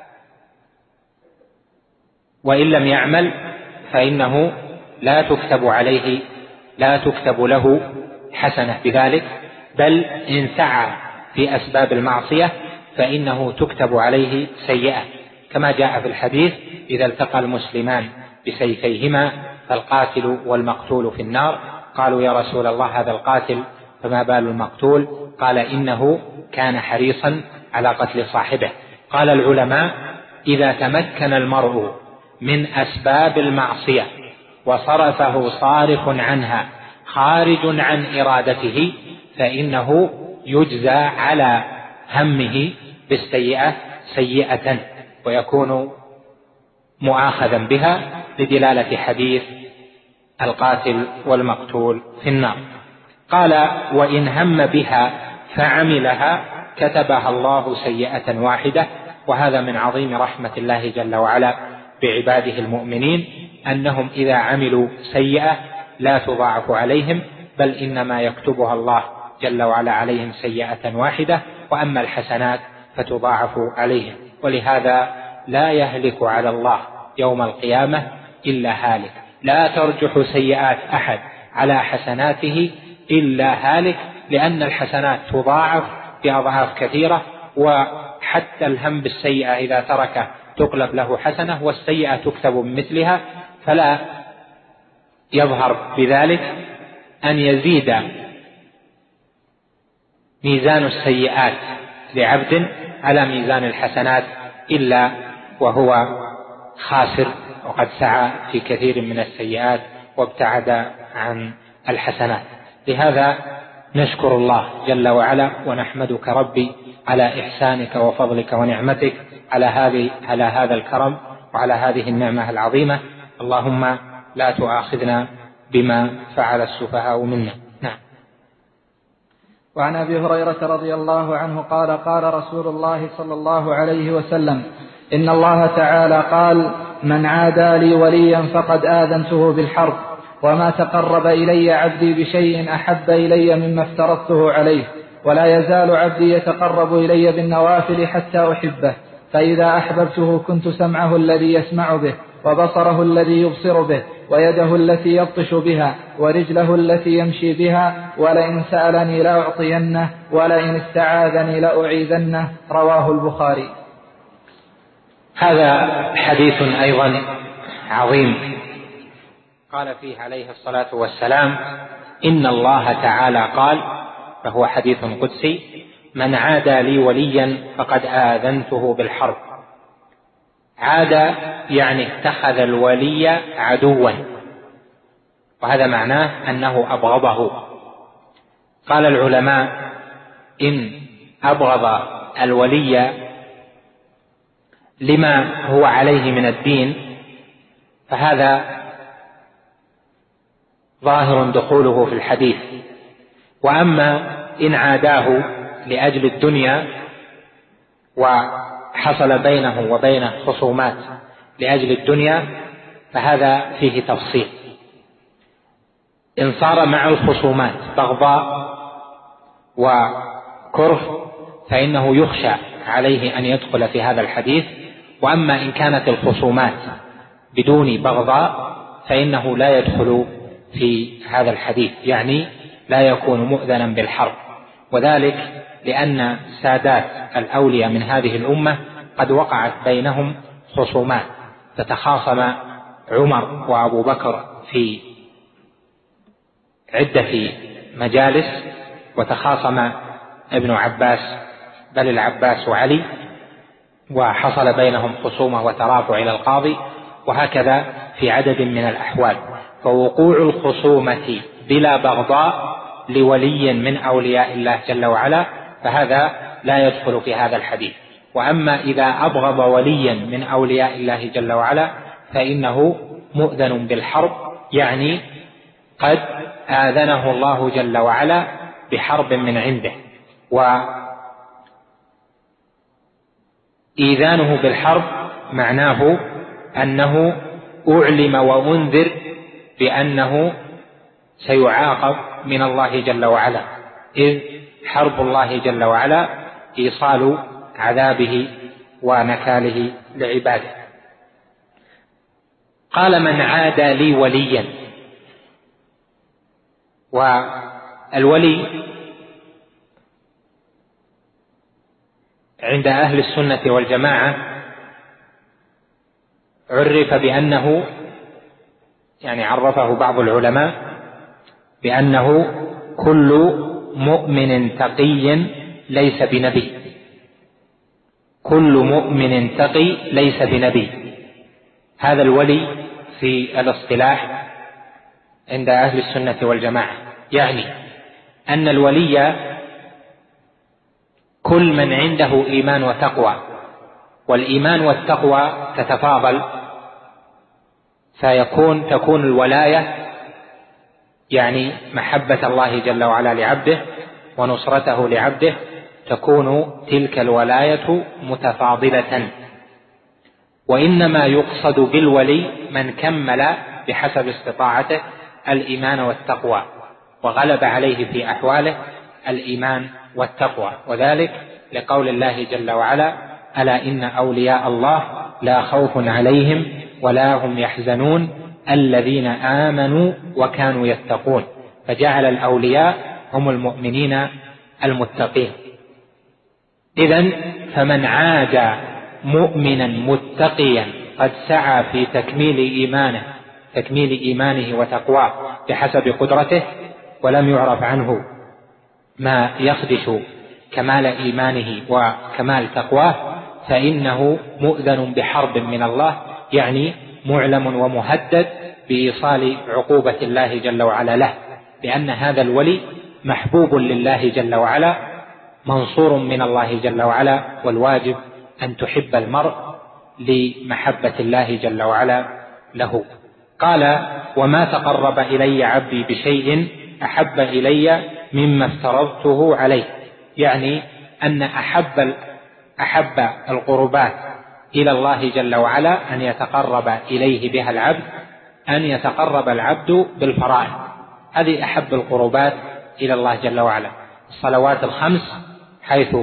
وإن لم يعمل فإنه لا تكتب عليه لا تكتب له حسنة بذلك، بل إن سعى في أسباب المعصية فإنه تكتب عليه سيئة، كما جاء في الحديث: إذا التقى المسلمان بسيفيهما فالقاتل والمقتول في النار. قالوا: يا رسول الله هذا القاتل فما بال المقتول؟ قال: إنه كان حريصا على قتل صاحبه. قال العلماء: إذا تمكن المرء من أسباب المعصية وصرفه صارف عنها خارج عن إرادته فإنه يجزى على همه بالسيئة سيئة ويكون مؤاخذا بها لدلالة حديث القاتل والمقتول في النار. قال: وإن هم بها فعملها كتبها الله سيئة واحدة. وهذا من عظيم رحمة الله جل وعلا بعباده المؤمنين، أنهم إذا عملوا سيئة لا تضاعف عليهم، بل إنما يكتبها الله جل وعلا عليهم سيئة واحدة، وأما الحسنات فتضاعف عليهم. ولهذا لا يهلك على الله يوم القيامة إلا هالك، لا ترجح سيئات أحد على حسناته إلا هالك، لأن الحسنات تضاعف بأضعاف كثيرة، وحتى الهم بالسيئة إذا تركه تقلب له حسنة، والسيئة تكتب بمثلها، فلا يظهر بذلك أن يزيد ميزان السيئات لعبد على ميزان الحسنات إلا وهو خاسر وقد سعى في كثير من السيئات وابتعد عن الحسنات. لهذا نشكر الله جل وعلا ونحمدك ربي على إحسانك وفضلك ونعمتك على هذه على هذا الكرم وعلى هذه النعمة العظيمة. اللهم لا تؤاخذنا بما فعل السفهاء منا. نعم. وعن أبي هريرة رضي الله عنه قال: قال رسول الله صلى الله عليه وسلم: إن الله تعالى قال: من عادى لي وليا فقد آذنته بالحرب، وما تقرب إلي عبدي بشيء أحب إلي مما افترضته عليه، ولا يزال عبدي يتقرب إلي بالنوافل حتى أحبه، فإذا أحببته كنت سمعه الذي يسمع به، وبصره الذي يبصر به، ويده التي يبطش بها، ورجله التي يمشي بها، ولئن سألني لأعطينه، ولئن استعاذني لأعيذنه. رواه البخاري. هذا حديث أيضا عظيم قال فيه عليه الصلاة والسلام: إن الله تعالى قال، فهو حديث قدسي: من عادى لي وليا فقد آذنته بالحرب. عاد يعني اتخذ الولي عدوا، وهذا معناه أنه أبغضه. قال العلماء: إن أبغض الولي لما هو عليه من الدين فهذا ظاهر دخوله في الحديث. وأما إن عاداه لأجل الدنيا وحصل بينه وبينه خصومات لأجل الدنيا فهذا فيه تفصيل. إن صار مع الخصومات بغضاء وكره فإنه يخشى عليه أن يدخل في هذا الحديث. وأما إن كانت الخصومات بدون بغضاء فإنه لا يدخل في هذا الحديث، يعني لا يكون مؤذنا بالحرب. وذلك لأن سادات الأولياء من هذه الأمة قد وقعت بينهم خصومات، فتخاصم عمر وأبو بكر في عدة مجالس، وتخاصم ابن عباس بل العباس وعلي، وحصل بينهم خصومة وترافع إلى القاضي، وهكذا في عدد من الأحوال. فوقوع الخصومة بلا بغضاء لولي من أولياء الله جل وعلا فهذا لا يدخل في هذا الحديث. وأما إذا أبغض وليا من أولياء الله جل وعلا فإنه مؤذن بالحرب، يعني قد آذنه الله جل وعلا بحرب من عنده. وإيذانه بالحرب معناه أنه أعلم وأنذر بأنه سيعاقب من الله جل وعلا، إذ حرب الله جل وعلا إيصال عذابه ونكاله لعباده. قال: من عادى لي وليا. والولي عند أهل السنة والجماعة عرف بأنه، يعني عرفه بعض العلماء بأنه كل مؤمن تقي ليس بنبي، كل مؤمن تقي ليس بنبي. هذا الولي في الاصطلاح عند أهل السنة والجماعة، يعني أن الولي كل من عنده إيمان وتقوى، والإيمان والتقوى تتفاضل، فيكون تكون الولاية يعني محبة الله جل وعلا لعبده ونصرته لعبده، تكون تلك الولاية متفاضلة. وإنما يقصد بالولي من كمل بحسب استطاعته الإيمان والتقوى وغلب عليه في أحواله الإيمان والتقوى، وذلك لقول الله جل وعلا: ألا إن أولياء الله لا خوف عليهم ولا هم يحزنون الذين آمنوا وكانوا يتقون. فجعل الأولياء هم المؤمنين المتقين. إذن فمن عاد مؤمنا متقيا قد سعى في تكميل إيمانه تكميل إيمانه وتقواه بحسب قدرته، ولم يعرف عنه ما يخدش كمال إيمانه وكمال تقواه، فإنه مؤذن بحرب من الله، يعني معلم ومهدد بإيصال عقوبة الله جل وعلا له، لأن هذا الولي محبوب لله جل وعلا منصور من الله جل وعلا، والواجب أن تحب المرء لمحبة الله جل وعلا له. قال: وما تقرب إلي عبدي بشيء أحب إلي مما افترضته عليه، يعني أن أحب أحب القربات إلى الله جل وعلا أن يتقرب إليه بها العبد أن يتقرب العبد بالفرائض، هذه أحب القربات إلى الله جل وعلا. الصلوات الخمس حيث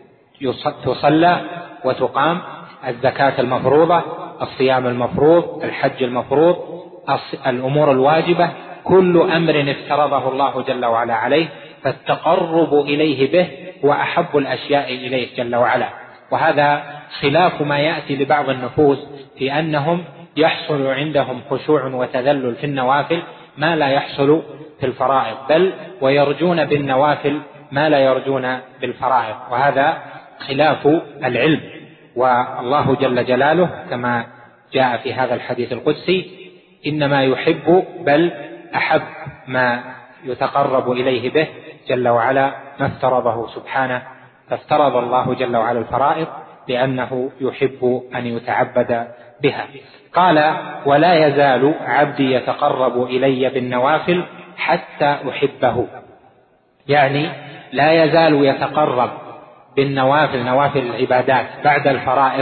تصلى وتقام، الزكاة المفروضة، الصيام المفروض، الحج المفروض، الأمور الواجبة، كل أمر افترضه الله جل وعلا عليه، فالتقرب إليه به وأحب الأشياء إليه جل وعلا. وهذا خلاف ما يأتي لبعض النفوس في أنهم يحصل عندهم خشوع وتذلل في النوافل ما لا يحصل في الفرائض، بل ويرجون بالنوافل ما لا يرجون بالفرائض، وهذا خلاف العلم. والله جل جلاله كما جاء في هذا الحديث القدسي: إنما يحب بل أحب ما يتقرب إليه به جل وعلا ما افترضه سبحانه. فافترض الله جل وعلا الفرائض لأنه يحب أن يتعبد بها. قال: ولا يزال عبدي يتقرب إلي بالنوافل حتى أحبه، يعني لا يزال يتقرب بالنوافل، نوافل العبادات بعد الفرائض،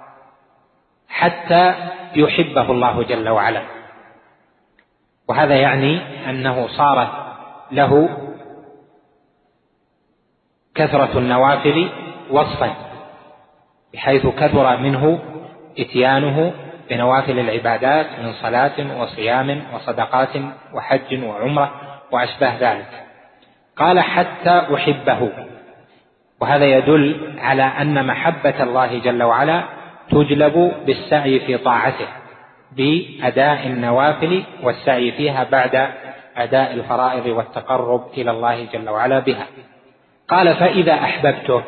حتى يحبه الله جل وعلا. وهذا يعني أنه صارت له كثرة النوافل وصفا، بحيث كثر منه إتيانه بنوافل العبادات من صلاة وصيام وصدقات وحج وعمرة وأشباه ذلك. قال: حتى أحبه، وهذا يدل على أن محبة الله جل وعلا تجلب بالسعي في طاعته، بأداء النوافل والسعي فيها بعد أداء الفرائض والتقرب إلى الله جل وعلا بها. قال: فإذا أحببته،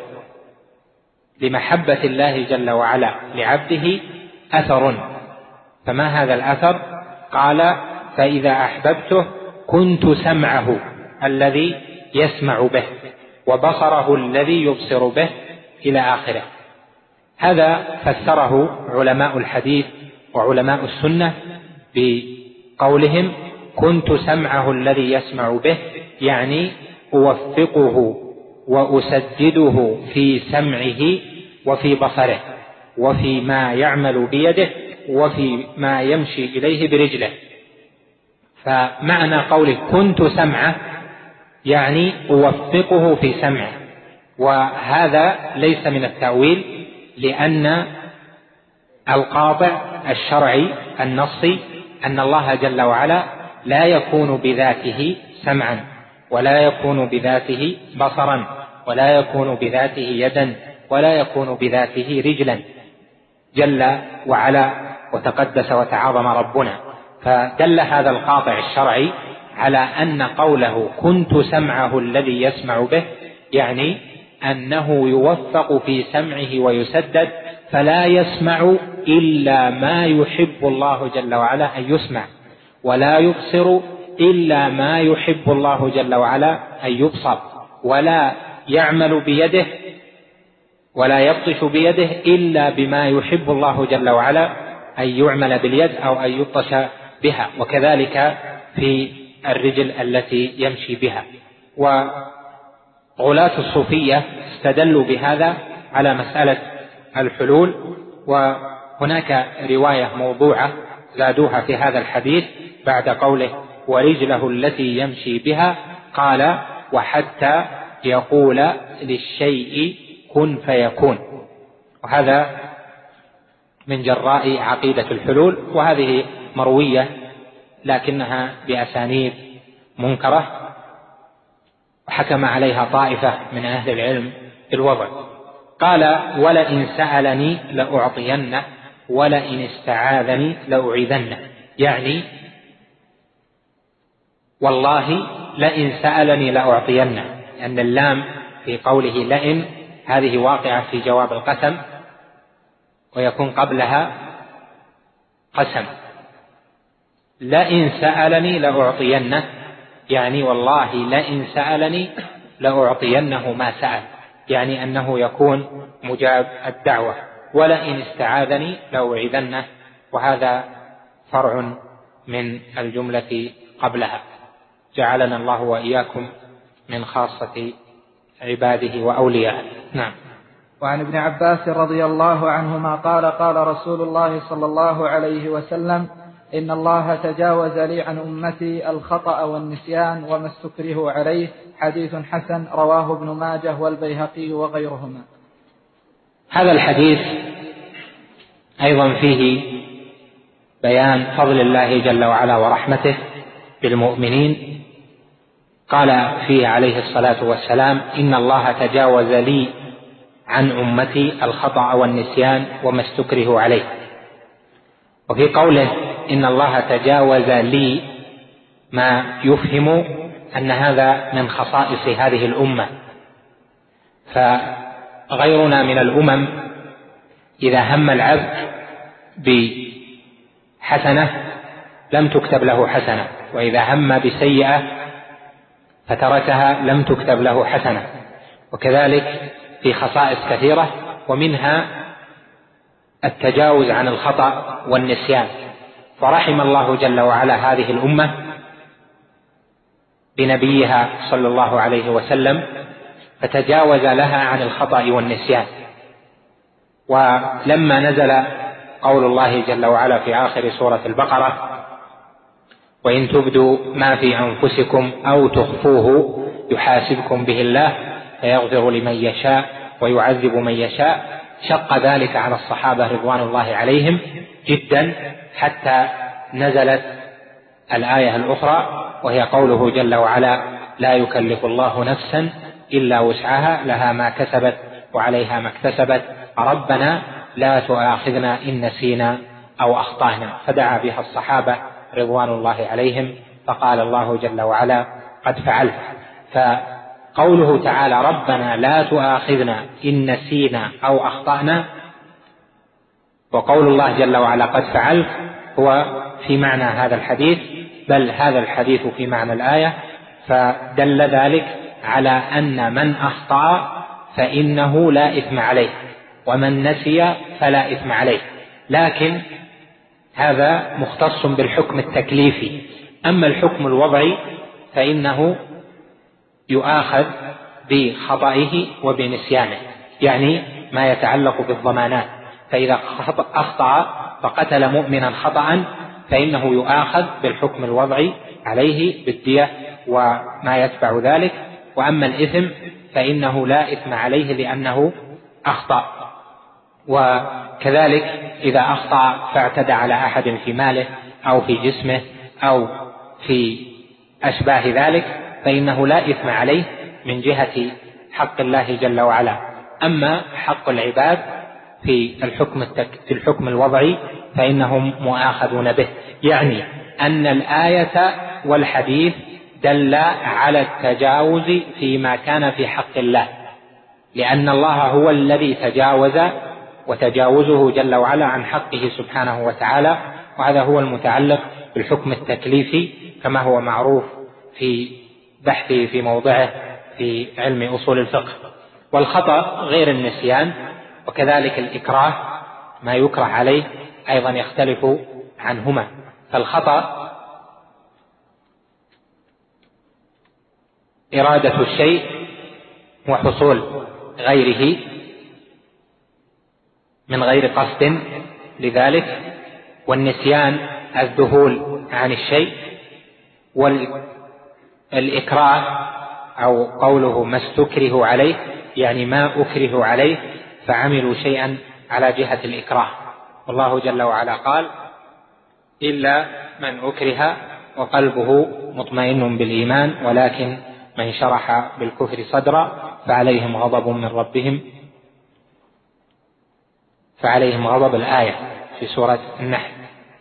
لمحبة الله جل وعلا لعبده أثر. فما هذا الأثر؟ قال: فإذا أحببته كنت سمعه الذي يسمع به، وبصره الذي يبصر به، إلى آخره. هذا فسره علماء الحديث وعلماء السنة بقولهم: كنت سمعه الذي يسمع به، يعني أوفقه وأسدده في سمعه وفي بصره وفي ما يعمل بيده وفي ما يمشي إليه برجله. فمعنى قوله كنت سمعه يعني أوفقه في سمعه، وهذا ليس من التأويل، لأن القاطع الشرعي النصي أن الله جل وعلا لا يكون بذاته سمعا، ولا يكون بذاته بصرا، ولا يكون بذاته يدا، ولا يكون بذاته رجلا، جل وعلا وتقدس وتعاظم ربنا. فدل هذا القاطع الشرعي على أن قوله كنت سمعه الذي يسمع به يعني أنه يوفق في سمعه ويسدد، فلا يسمع إلا ما يحب الله جل وعلا أن يسمع، ولا يبصر إلا ما يحب الله جل وعلا أن يبصر، ولا يعمل بيده ولا يبطش بيده إلا بما يحب الله جل وعلا أن يعمل باليد أو أن يبطش بها، وكذلك في الرجل التي يمشي بها. وغلاة الصوفية استدلوا بهذا على مسألة الحلول، وهناك رواية موضوعة زادوها في هذا الحديث بعد قوله ورجله التي يمشي بها، قال: وحتى يقول للشيء كن فيكون. وهذا من جراء عقيدة الحلول، وهذه مروية لكنها بأسانيد منكرة، وحكم عليها طائفة من أهل العلم بالوضع. قال: ولئن سألني لأعطينه ولئن استعاذني لأعيذنه، يعني والله لئن سألني لأعطينه، لأن اللام في قوله لئن هذه واقعة في جواب القسم، ويكون قبلها قسم. لئن سألني لأعطينه يعني والله لئن سألني لأعطينه ما سأل، يعني أنه يكون مجاب الدعوة. ولئن استعاذني لأعيذنه، وهذا فرع من الجملة قبلها. جعلنا الله وإياكم من خاصة عباده وأوليائه. نعم. وعن ابن عباس رضي الله عنهما قال: قال رسول الله صلى الله عليه وسلم: إن الله تجاوز لي عن أمتي الخطأ والنسيان وما استكرهوا عليه. حديث حسن رواه ابن ماجه والبيهقي وغيرهما. هذا الحديث أيضا فيه بيان فضل الله جل وعلا ورحمته بالمؤمنين. قال فيه عليه الصلاة والسلام: إن الله تجاوز لي عن أمتي الخطأ والنسيان وما استكرهوا عليه. وفي قوله إن الله تجاوز لي ما يفهم أن هذا من خصائص هذه الأمة، فغيرنا من الأمم إذا هم العبد بحسنة لم تكتب له حسنة، وإذا هم بسيئة فتركها لم تكتب له حسنة. وكذلك في خصائص كثيرة، ومنها التجاوز عن الخطأ والنسيان، فرحم الله جل وعلا هذه الأمة بنبيها صلى الله عليه وسلم فتجاوز لها عن الخطأ والنسيان. ولما نزل قول الله جل وعلا في آخر سورة البقرة: وإن تبدوا ما في أنفسكم أو تخفوه يحاسبكم به الله فيغفر لمن يشاء ويعذب من يشاء، شق ذلك على الصحابة رضوان الله عليهم جدا، حتى نزلت الآية الأخرى وهي قوله جل وعلا: لا يكلف الله نفسا إلا وسعها لها ما كسبت وعليها ما اكتسبت ربنا لا تؤاخذنا إن نسينا أو أخطأنا. فدعا بها الصحابة رضوان الله عليهم، فقال الله جل وعلا: قد فعلت. فقوله تعالى: ربنا لا تؤاخذنا إن نسينا أو أخطأنا، وقول الله جل وعلا قد فعلت، هو في معنى هذا الحديث، بل هذا الحديث في معنى الآية. فدل ذلك على أن من أخطأ فإنه لا إثم عليه، ومن نسي فلا إثم عليه، لكن هذا مختص بالحكم التكليفي. أما الحكم الوضعي فإنه يؤاخذ بخطئه وبنسيانه، يعني ما يتعلق بالضمانات. فإذا أخطأ فقتل مؤمنا خطأ فإنه يؤاخذ بالحكم الوضعي عليه بالدية وما يتبع ذلك. وأما الإثم فإنه لا إثم عليه لأنه أخطأ. وكذلك إذا أخطأ فاعتدى على أحد في ماله أو في جسمه أو في أشباه ذلك فإنه لا إثم عليه من جهة حق الله جل وعلا. أما حق العباد في الحكم, التك... في الحكم الوضعي فإنهم مؤاخذون به، يعني أن الآية والحديث دل على التجاوز فيما كان في حق الله، لأن الله هو الذي تجاوز، وتجاوزه جل وعلا عن حقه سبحانه وتعالى، وهذا هو المتعلق بالحكم التكليفي كما هو معروف في بحثه في موضعه في علم أصول الفقه. والخطأ غير النسيان، وكذلك الإكراه ما يكره عليه أيضا يختلف عنهما. فالخطأ إرادة الشيء وحصول غيره من غير قصد لذلك، والنسيان الذهول عن الشيء، والإكراه أو قوله ما استكره عليه يعني ما أكره عليه فعملوا شيئا على جهة الإكراه. والله جل وعلا قال: إلا من أكره وقلبه مطمئن بالإيمان ولكن من شرح بالكفر صدرا فعليهم غضب من ربهم فعليهم غضب الآية في سورة النحل.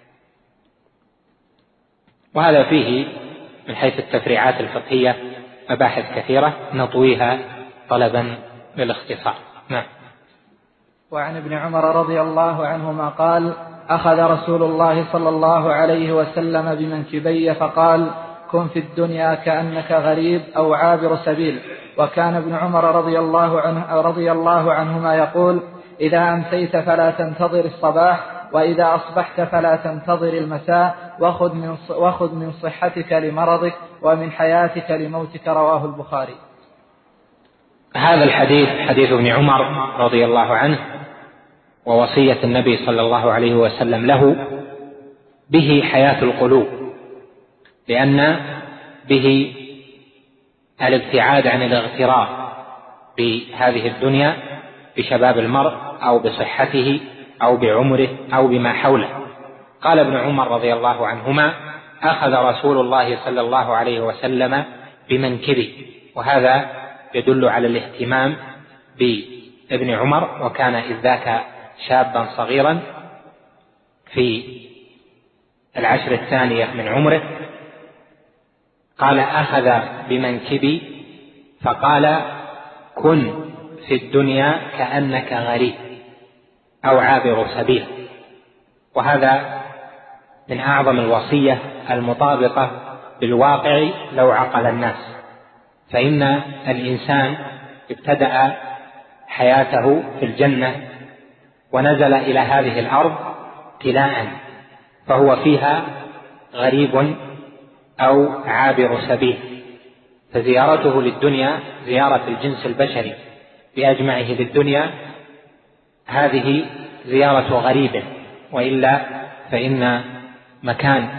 وهذا فيه من حيث التفريعات الفقهية مباحث كثيرة نطويها طلبا للاختصار. نعم. وعن ابن عمر رضي الله عنهما قال: أخذ رسول الله صلى الله عليه وسلم بمنكبي فقال: كن في الدنيا كأنك غريب أو عابر سبيل. وكان ابن عمر رضي الله عنه رضي الله عنهما يقول: إذا أمسيت فلا تنتظر الصباح، وإذا أصبحت فلا تنتظر المساء، وخذ من وخذ من صحتك لمرضك ومن حياتك لموتك. رواه البخاري. هذا الحديث حديث ابن عمر رضي الله عنه ووصية النبي صلى الله عليه وسلم له به حياة القلوب، لأن به الابتعاد عن الاغترار بهذه الدنيا بشباب المرء أو بصحته أو بعمره أو بما حوله. قال ابن عمر رضي الله عنهما: أخذ رسول الله صلى الله عليه وسلم بمنكبي، وهذا يدل على الاهتمام بابن عمر، وكان إذ ذاك شابا صغيرا في العشر الثانية من عمره. قال: أخذ بمنكبي فقال: كن في الدنيا كأنك غريب أو عابر سبيل. وهذا من أعظم الوصية المطابقة بالواقع لو عقل الناس، فإن الإنسان ابتدأ حياته في الجنة ونزل إلى هذه الأرض ابتلاء، فهو فيها غريب أو عابر سبيل، فزيارته للدنيا زيارة الجنس البشري بأجمعه للدنيا هذه زيارة غريب، وإلا فإن مكان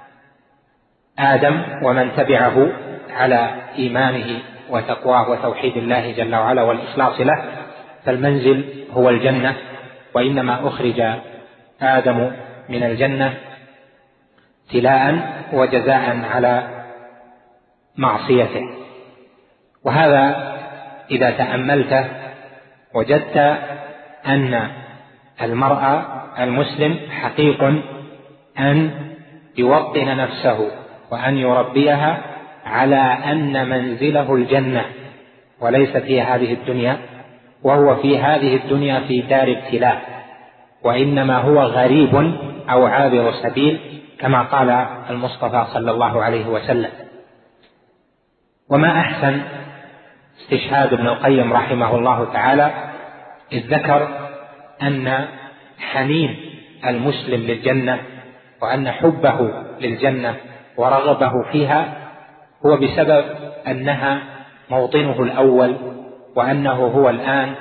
آدم ومن تبعه على إيمانه وتقواه وتوحيد الله جل وعلا والإخلاص له فالمنزل هو الجنة، وإنما أخرج آدم من الجنة ابتلاء وجزاء على معصيته. وهذا إذا تأملته وجدت أن المرء المسلم حقيق أن يوطن نفسه وأن يربيها على أن منزله الجنة وليس في هذه الدنيا، وهو في هذه الدنيا في دار ابتلاء، وإنما هو غريب أو عابر سبيل كما قال المصطفى صلى الله عليه وسلم. وما أحسن استشهاد ابن القيم رحمه الله تعالى إذ ذكر أن حنين المسلم للجنة وأن حبه للجنة ورغبه فيها هو بسبب أنها موطنه الأول، وأنه هو الآن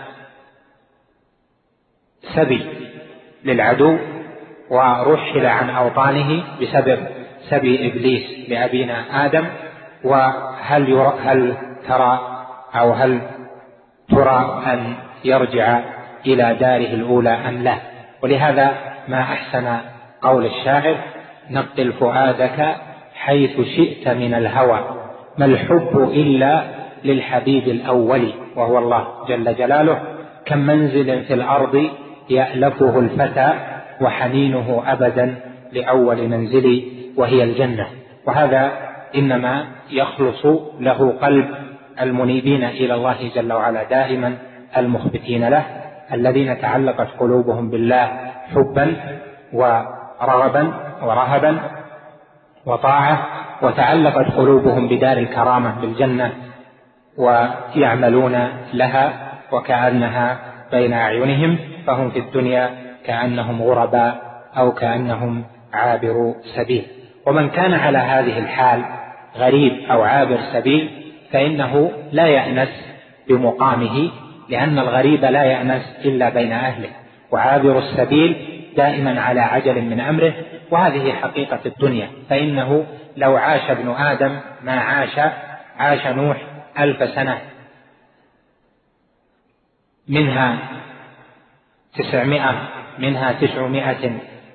سبي للعدو ورحل عن أوطانه بسبب سبي إبليس لأبينا آدم. وهل يرى هل ترى أو هل ترى أن يرجع إلى داره الأولى أم لا؟ ولهذا ما أحسن قول الشاعر: نقل فؤادك حيث شئت من الهوى، ما الحب إلا للحبيب الأول وهو الله جل جلاله، كم منزل في الأرض يألفه الفتى وحنينه أبدا لأول منزل وهي الجنة. وهذا إنما يخلص له قلب المنيبين إلى الله جل وعلا دائما المخبتين له، الذين تعلقت قلوبهم بالله حبا ورغبا ورهبا وطاعة، وتعلقت قلوبهم بدار الكرامة بالجنة ويعملون لها وكأنها بين أعينهم، فهم في الدنيا كأنهم غرباء أو كأنهم عابر سبيل. ومن كان على هذه الحال غريب أو عابر سبيل فإنه لا يأنس بمقامه، لأن الغريب لا يأنس إلا بين أهله، وعابر السبيل دائما على عجل من أمره. وهذه حقيقة الدنيا، فإنه لو عاش ابن آدم ما عاش عاش نوح ألف سنة منها تسعمائة منها تسعمائة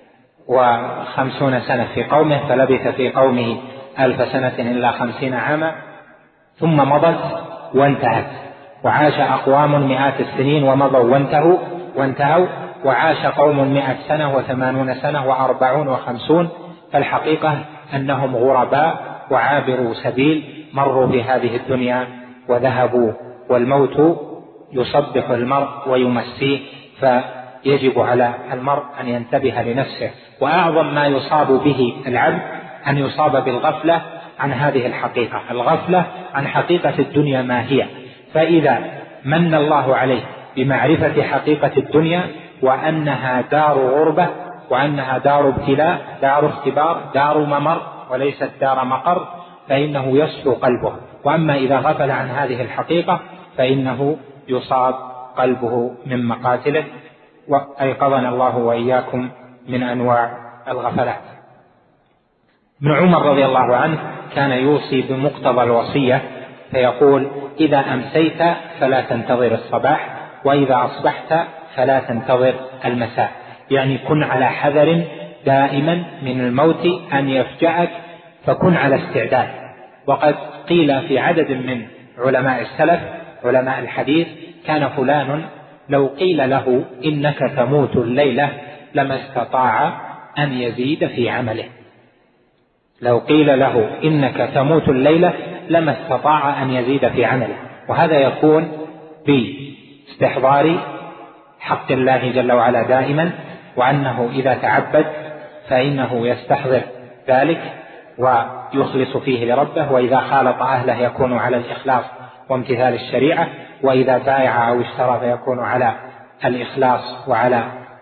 وخمسون سنة في قومه، فلبث في قومه ألف سنة إلا خمسين عاما ثم مضت وانتهت. وعاش أقوام مئات السنين ومضوا وانتهوا وانتهوا وعاش قوم مئة سنة وثمانون سنة وأربعون وخمسون. فالحقيقة أنهم غرباء وعابروا سبيل، مروا في هذه الدنيا وذهبوا، والموت يصبح المرء ويمسيه، فيجب على المرء أن ينتبه لنفسه. وأعظم ما يصاب به العبد أن يصاب بالغفلة عن هذه الحقيقة، الغفلة عن حقيقة الدنيا ما هي. فإذا من الله عليه بمعرفة حقيقة الدنيا وأنها دار غربة وأنها دار ابتلاء، دار اختبار، دار ممر وليست دار مقر، فإنه يصفو قلبه. وأما إذا غفل عن هذه الحقيقة فإنه يصاب قلبه من مقاتله. وأيقظنا الله وإياكم من أنواع الغفلات. ابن عمر رضي الله عنه كان يوصي بمقتضى الوصية فيقول: إذا أمسيت فلا تنتظر الصباح، وإذا أصبحت فلا تنتظر المساء. يعني كن على حذر دائما من الموت أن يفجأك، فكن على استعداد. وقد قيل في عدد من علماء السلف علماء الحديث: كان فلان لو قيل له إنك تموت الليلة لما استطاع أن يزيد في عمله. لو قيل له إنك تموت الليلة لما استطاع أن يزيد في عمله. وهذا يكون باستحضار حق الله جل وعلا دائما، وأنه إذا تعبد فإنه يستحضر ذلك ويخلص فيه لربه، وإذا خالط أهله يكون على الإخلاص وامتثال الشريعة، وإذا بايع أو اشترى فيكون على الإخلاص وعلى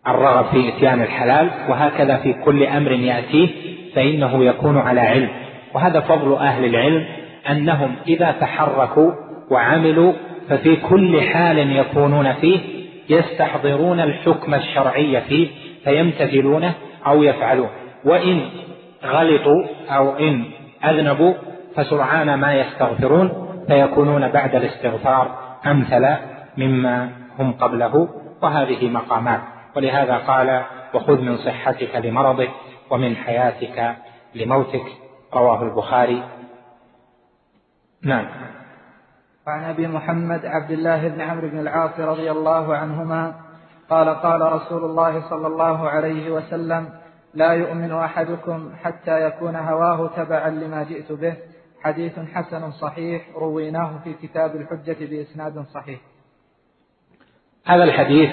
الرغب في إتيان الحلال، وهكذا في كل أمر يأتيه فإنه يكون على علم. وهذا فضل أهل العلم، أنهم إذا تحركوا وعملوا ففي كل حال يكونون فيه يستحضرون الحكم الشرعي فيه فيمتثلونه أو يفعلون، وإن غلطوا أو إن أذنبوا فسرعان ما يستغفرون فيكونون بعد الاستغفار أمثل مما هم قبله. وهذه مقامات، ولهذا قال: وخذ من صحتك لمرضك ومن حياتك لموتك، رواه البخاري. نعم. وعن أبي محمد عبد الله بن عمرو بن العاص رضي الله عنهما قال: قال رسول الله صلى الله عليه وسلم: لا يؤمن أحدكم حتى يكون هواه تبعا لما جئت به. حديث حسن صحيح رويناه في كتاب الحجة بإسناد صحيح. هذا الحديث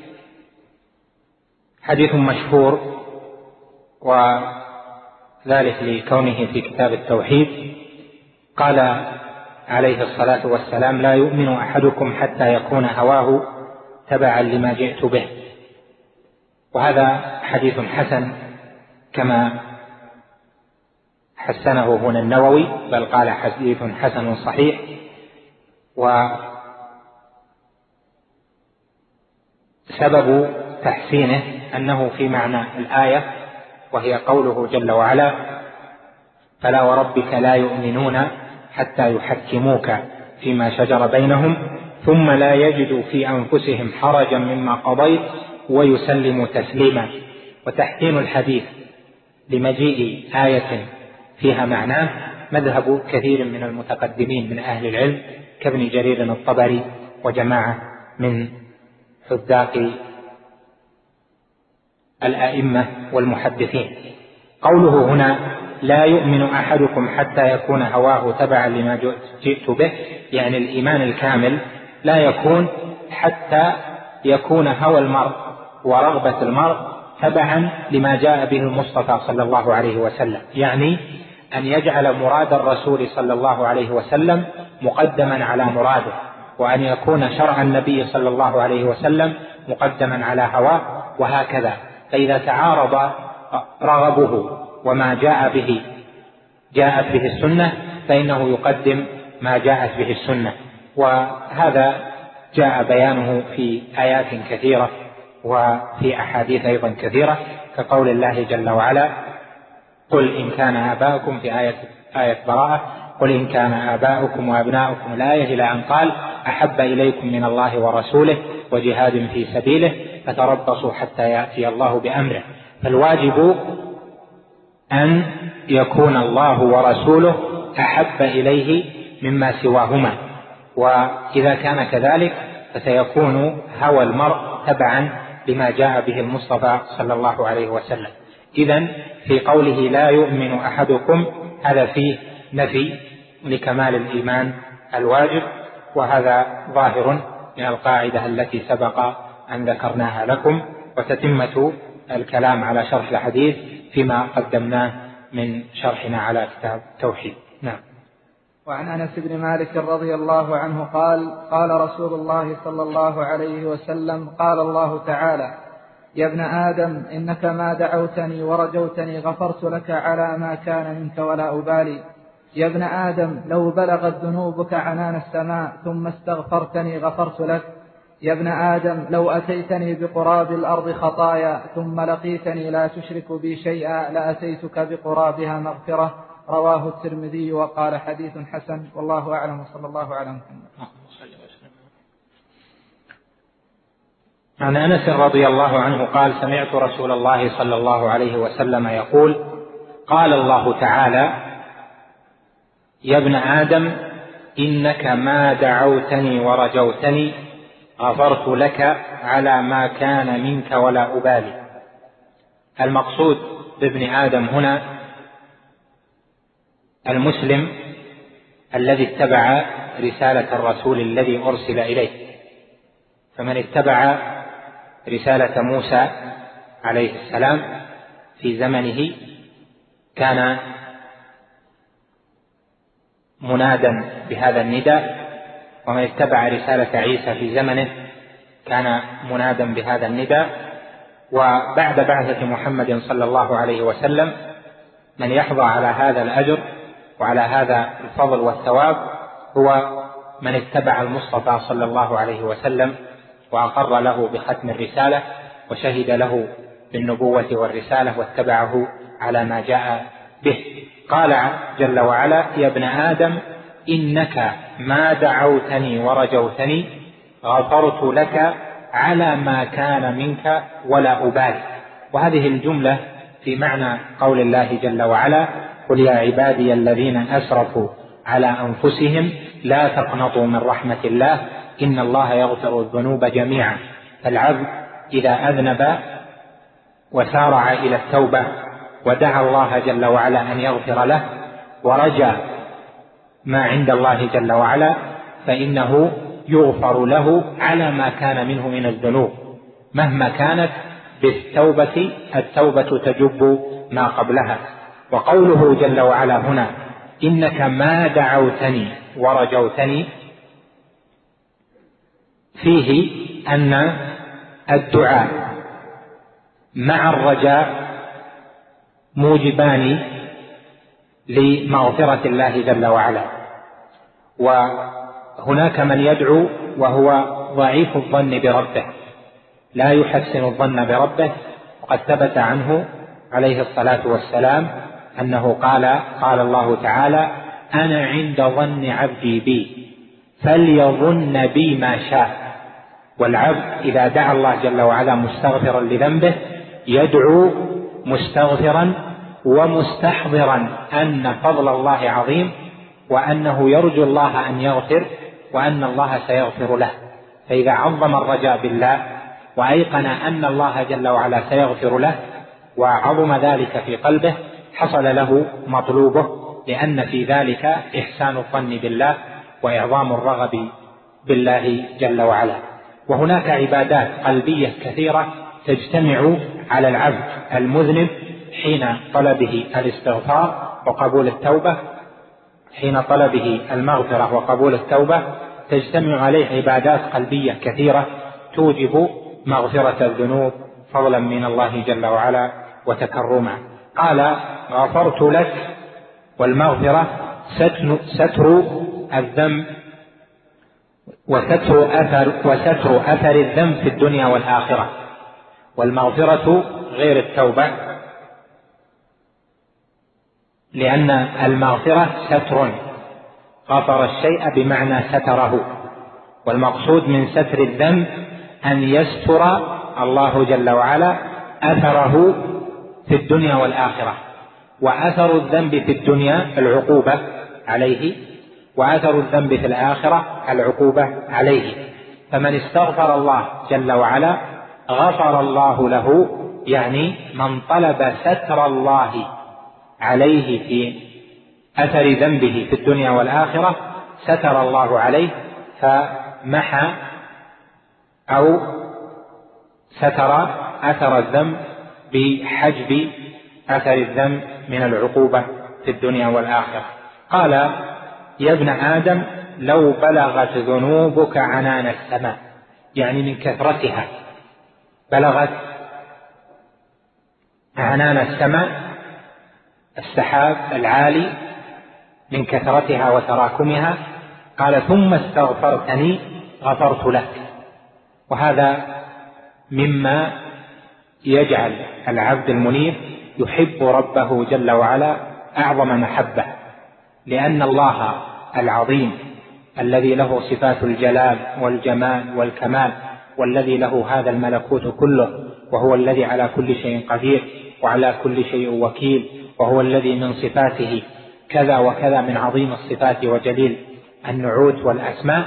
حديث مشهور، وذلك لكونه في كتاب التوحيد. قال عليه الصلاة والسلام: لا يؤمن أحدكم حتى يكون هواه تبعا لما جئت به. وهذا حديث حسن كما حسنه هنا النووي، بل قال حديث حسن صحيح. وسبب تحسينه أنه في معنى الآية، وهي قوله جل وعلا: فلا وربك لا يؤمنون حتى يحكموك فيما شجر بينهم ثم لا يجدوا في أنفسهم حرجا مما قضيت ويسلموا تسليما. وتحسين الحديث لمجيء آية فيها معناه مذهب كثير من المتقدمين من أهل العلم كابن جرير الطبري وجماعة من حذاق الأئمة والمحدثين. قوله هنا: لا يؤمن أحدكم حتى يكون هواه تبعا لما جئت به، يعني الإيمان الكامل لا يكون حتى يكون هوى المرء ورغبة المرء تبعا لما جاء به المصطفى صلى الله عليه وسلم، يعني أن يجعل مراد الرسول صلى الله عليه وسلم مقدما على مراده، وأن يكون شرع النبي صلى الله عليه وسلم مقدما على هواه، وهكذا. فإذا تعارض رغبه وما جاء به جاءت به السنة فإنه يقدم ما جاءت به السنة. وهذا جاء بيانه في آيات كثيرة وفي أحاديث أيضا كثيرة، كقول الله جل وعلا: قل إن كان آباؤكم، في آية, آية براءة: قل إن كان آباؤكم وأبناؤكم، الآية إلى أن قال: أحب إليكم من الله ورسوله وجهاد في سبيله فتربصوا حتى يأتي الله بأمره. فالواجب أن يكون الله ورسوله أحب إليه مما سواهما، وإذا كان كذلك فسيكون هوى المرء تبعا لما جاء به المصطفى صلى الله عليه وسلم. إذن في قوله لا يؤمن أحدكم هذا فيه نفي لكمال الإيمان الواجب، وهذا ظاهر من القاعدة التي سبق أن ذكرناها لكم، وتتمة الكلام على شرح الحديث فيما قدمناه من شرحنا على كتاب التوحيد. نعم. وعن أنس بن مالك رضي الله عنه قال: قال رسول الله صلى الله عليه وسلم: قال الله تعالى: يا ابن آدم إنك ما دعوتني ورجوتني غفرت لك على ما كان منك ولا أبالي. يا ابن آدم لو بلغت ذنوبك عنان السماء ثم استغفرتني غفرت لك. يا ابن آدم لو أتيتني بقراب الأرض خطايا ثم لقيتني لا تشرك بي شيئا لأتيتك بقرابها مغفرة. رواه الترمذي وقال حديث حسن، والله أعلم، وصلى الله على محمد. عن أنس رضي الله عنه قال: سمعت رسول الله صلى الله عليه وسلم يقول: قال الله تعالى: يا ابن آدم إنك ما دعوتني ورجوتني غفرت لك على ما كان منك ولا أبالي. المقصود بابن آدم هنا المسلم الذي اتبع رسالة الرسول الذي أرسل إليه. فمن اتبع رسالة موسى عليه السلام في زمنه كان منادا بهذا النداء، ومن اتبع رسالة عيسى في زمنه كان منادا بهذا النداء، وبعد بعثة محمد صلى الله عليه وسلم من يحظى على هذا الأجر وعلى هذا الفضل والثواب هو من اتبع المصطفى صلى الله عليه وسلم وأقر له بختم الرسالة وشهد له بالنبوة والرسالة واتبعه على ما جاء به. قال جل وعلا: يا ابن آدم إنك ما دعوتني ورجوتني غفرت لك على ما كان منك ولا أبالي. وهذه الجملة في معنى قول الله جل وعلا: قل يا عبادي الذين أسرفوا على أنفسهم لا تقنطوا من رحمة الله إن الله يغفر الذنوب جميعا. فالعبد إذا أذنب وسارع إلى التوبة ودعا الله جل وعلا أن يغفر له ورجى ما عند الله جل وعلا فإنه يغفر له على ما كان منه من الذنوب مهما كانت. بالتوبة التوبة تجب ما قبلها. وقوله جل وعلا هنا: إنك ما دعوتني ورجوتني، فيه أن الدعاء مع الرجاء موجبان لمغفرة الله جل وعلا. وهناك من يدعو وهو ضعيف الظن بربه لا يحسن الظن بربه، وقد ثبت عنه عليه الصلاة والسلام أنه قال قال الله تعالى: أنا عند ظن عبدي بي فليظن بي ما شاء. والعبد إذا دعا الله جل وعلا مستغفرا لذنبه يدعو مستغفرا ومستحضرا أن فضل الله عظيم وأنه يرجو الله أن يغفر وأن الله سيغفر له. فإذا عظم الرجاء بالله وأيقن أن الله جل وعلا سيغفر له وعظم ذلك في قلبه حصل له مطلوبه، لأن في ذلك إحسان الظن بالله وإعظام الرغب بالله جل وعلا. وهناك عبادات قلبية كثيرة تجتمع على العبد المذنب حين طلبه الاستغفار وقبول التوبة، حين طلبه المغفرة وقبول التوبة تجتمع عليه عبادات قلبية كثيرة توجب مغفرة الذنوب فضلا من الله جل وعلا وتكرما. قال: غفرت لك، والمغفرة ستر الذنب وستر أثر, وستر أثر الذنب في الدنيا والآخرة. والمغفرة غير التوبة، لأن المغفرة ستر، غفر الشيء بمعنى ستره، والمقصود من ستر الذنب أن يستر الله جل وعلا أثره في الدنيا والآخرة. وأثر الذنب في الدنيا العقوبة عليه، وأثر الذنب في الآخرة العقوبة عليه. فمن استغفر الله جل وعلا غفر الله له، يعني من طلب ستر الله عليه في أثر ذنبه في الدنيا والآخرة ستر الله عليه فمحى أو ستر أثر الذنب بحجب أثر الذنب من العقوبة في الدنيا والآخرة. قال: يا ابن آدم لو بلغت ذنوبك عنان السماء، يعني من كثرتها، بلغت عنان السماء السحاب العالي من كثرتها وتراكمها. قال: ثم استغفرتني غفرت لك. وهذا مما يجعل العبد المنيب يحب ربه جل وعلا أعظم محبة، لأن الله العظيم الذي له صفات الجلال والجمال والكمال، والذي له هذا الملكوت كله، وهو الذي على كل شيء قدير وعلى كل شيء وكيل، وهو الذي من صفاته كذا وكذا من عظيم الصفات وجليل النعوت والأسماء،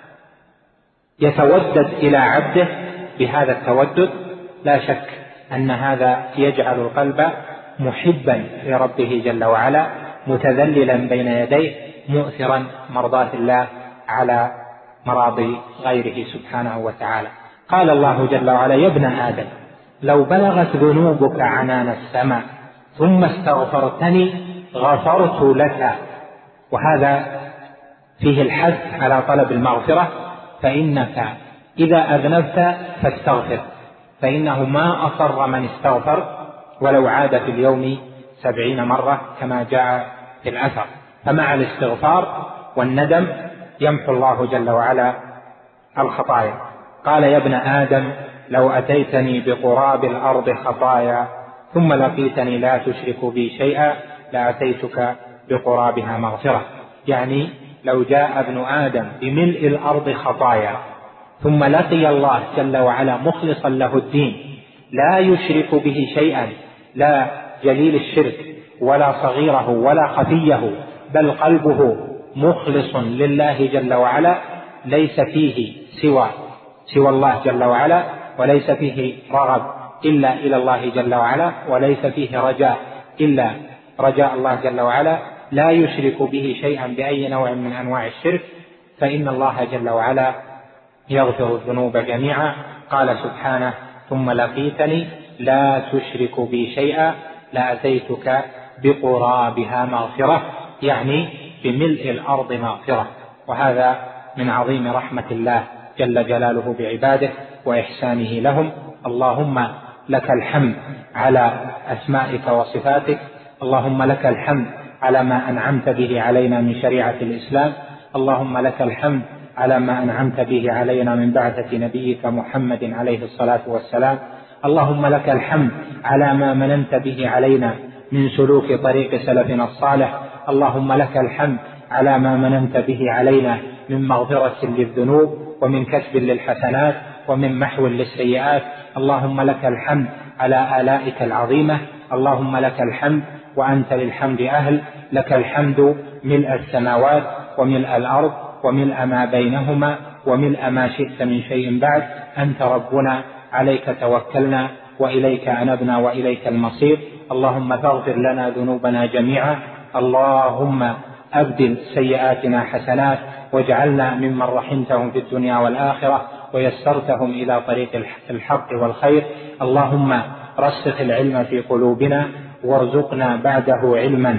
يتودد إلى عبده بهذا التودد. لا شك أن هذا يجعل القلب محبا لربه جل وعلا، متذللا بين يديه، مؤثرا مرضاة الله على مراضي غيره سبحانه وتعالى. قال الله جل وعلا: يا ابن آدم لو بلغت ذنوبك عنان السماء ثم استغفرتني غفرت لك. وهذا فيه الحث على طلب المغفرة، فإنك إذا أذنبت فاستغفر، فإنه ما أصر من استغفر ولو عاد في اليوم سبعين مرة كما جاء في الأثر. فمع الاستغفار والندم يمحو الله جل وعلا الخطايا. قال يا ابن آدم لو أتيتني بقراب الأرض خطايا ثم لقيتني لا تشرك بي شيئا لأتيتك بقرابها مغفرة. يعني لو جاء ابن آدم بملء الأرض خطايا ثم لقي الله جل وعلا مخلصا له الدين لا يشرك به شيئا، لا جليل الشرك ولا صغيره ولا خفيه، بل قلبه مخلص لله جل وعلا، ليس فيه سوى سوى الله جل وعلا، وليس فيه رغب إلا إلى الله جل وعلا، وليس فيه رجاء إلا رجاء الله جل وعلا، لا يشرك به شيئا بأي نوع من أنواع الشرك، فإن الله جل وعلا يغفر الذنوب جميعا. قال سبحانه ثم لقيتني لا تشرك بي شيئا لأتيتك بقرابها مغفرة، يعني بملء الأرض مغفرة. وهذا من عظيم رحمة الله جل جلاله بعباده وإحسانه لهم. اللهم لك الحمد على أسمائك وصفاتك، اللهم لك الحمد على ما أنعمت به علينا من شريعة الإسلام، اللهم لك الحمد على ما أنعمت به علينا من بعثة نبيك محمد عليه الصلاة والسلام، اللهم لك الحمد على ما مننت به علينا من سلوك طريق سلفنا الصالح، اللهم لك الحمد على ما مننت به علينا من مغفرة للذنوب ومن كسب للحسنات ومن محو للسيئات، اللهم لك الحمد على آلائك العظيمة، اللهم لك الحمد وأنت للحمد أهل، لك الحمد ملء السماوات وملء الأرض وملء ما بينهما وملء ما شئت من شيء بعد، أنت ربنا عليك توكلنا وإليك أنبنا وإليك المصير، اللهم فاغفر لنا ذنوبنا جميعا، اللهم أبدل سيئاتنا حسنات واجعلنا ممن رحمتهم في الدنيا والآخرة ويسرتهم إلى طريق الحق والخير، اللهم رسخ العلم في قلوبنا وارزقنا بعده علما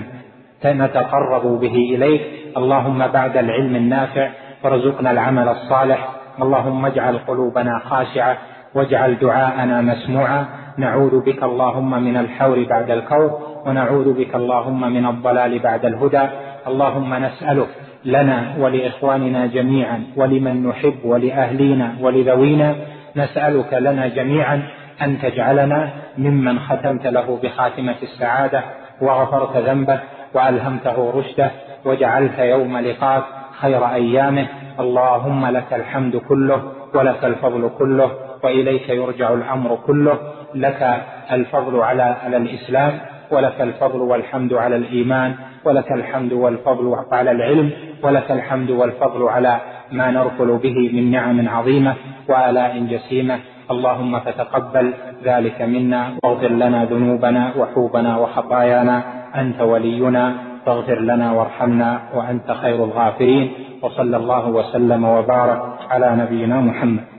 نتقرب به إليك، اللهم بعد العلم النافع وارزقنا العمل الصالح، اللهم اجعل قلوبنا خاشعة واجعل دعاءنا مسموعا، نعوذ بك اللهم من الحور بعد الكور، ونعوذ بك اللهم من الضلال بعد الهدى، اللهم نسألك لنا ولإخواننا جميعا ولمن نحب ولأهلينا ولذوينا، نسألك لنا جميعا أن تجعلنا ممن ختمت له بخاتمة السعادة وغفرت ذنبه وألهمته رشده وجعلت يوم لقاك خير أيامه، اللهم لك الحمد كله ولك الفضل كله وإليك يرجع الأمر كله، لك الفضل على, على الإسلام ولك الفضل والحمد على الإيمان ولك الحمد والفضل على العلم ولك الحمد والفضل على ما نركل به من نعم عظيمة وآلاء جسيمة، اللهم فتقبل ذلك منا واغفر لنا ذنوبنا وحوبنا وخطايانا، أنت ولينا فاغفر لنا وارحمنا وأنت خير الغافرين، وصلى الله وسلم وبارك على نبينا محمد.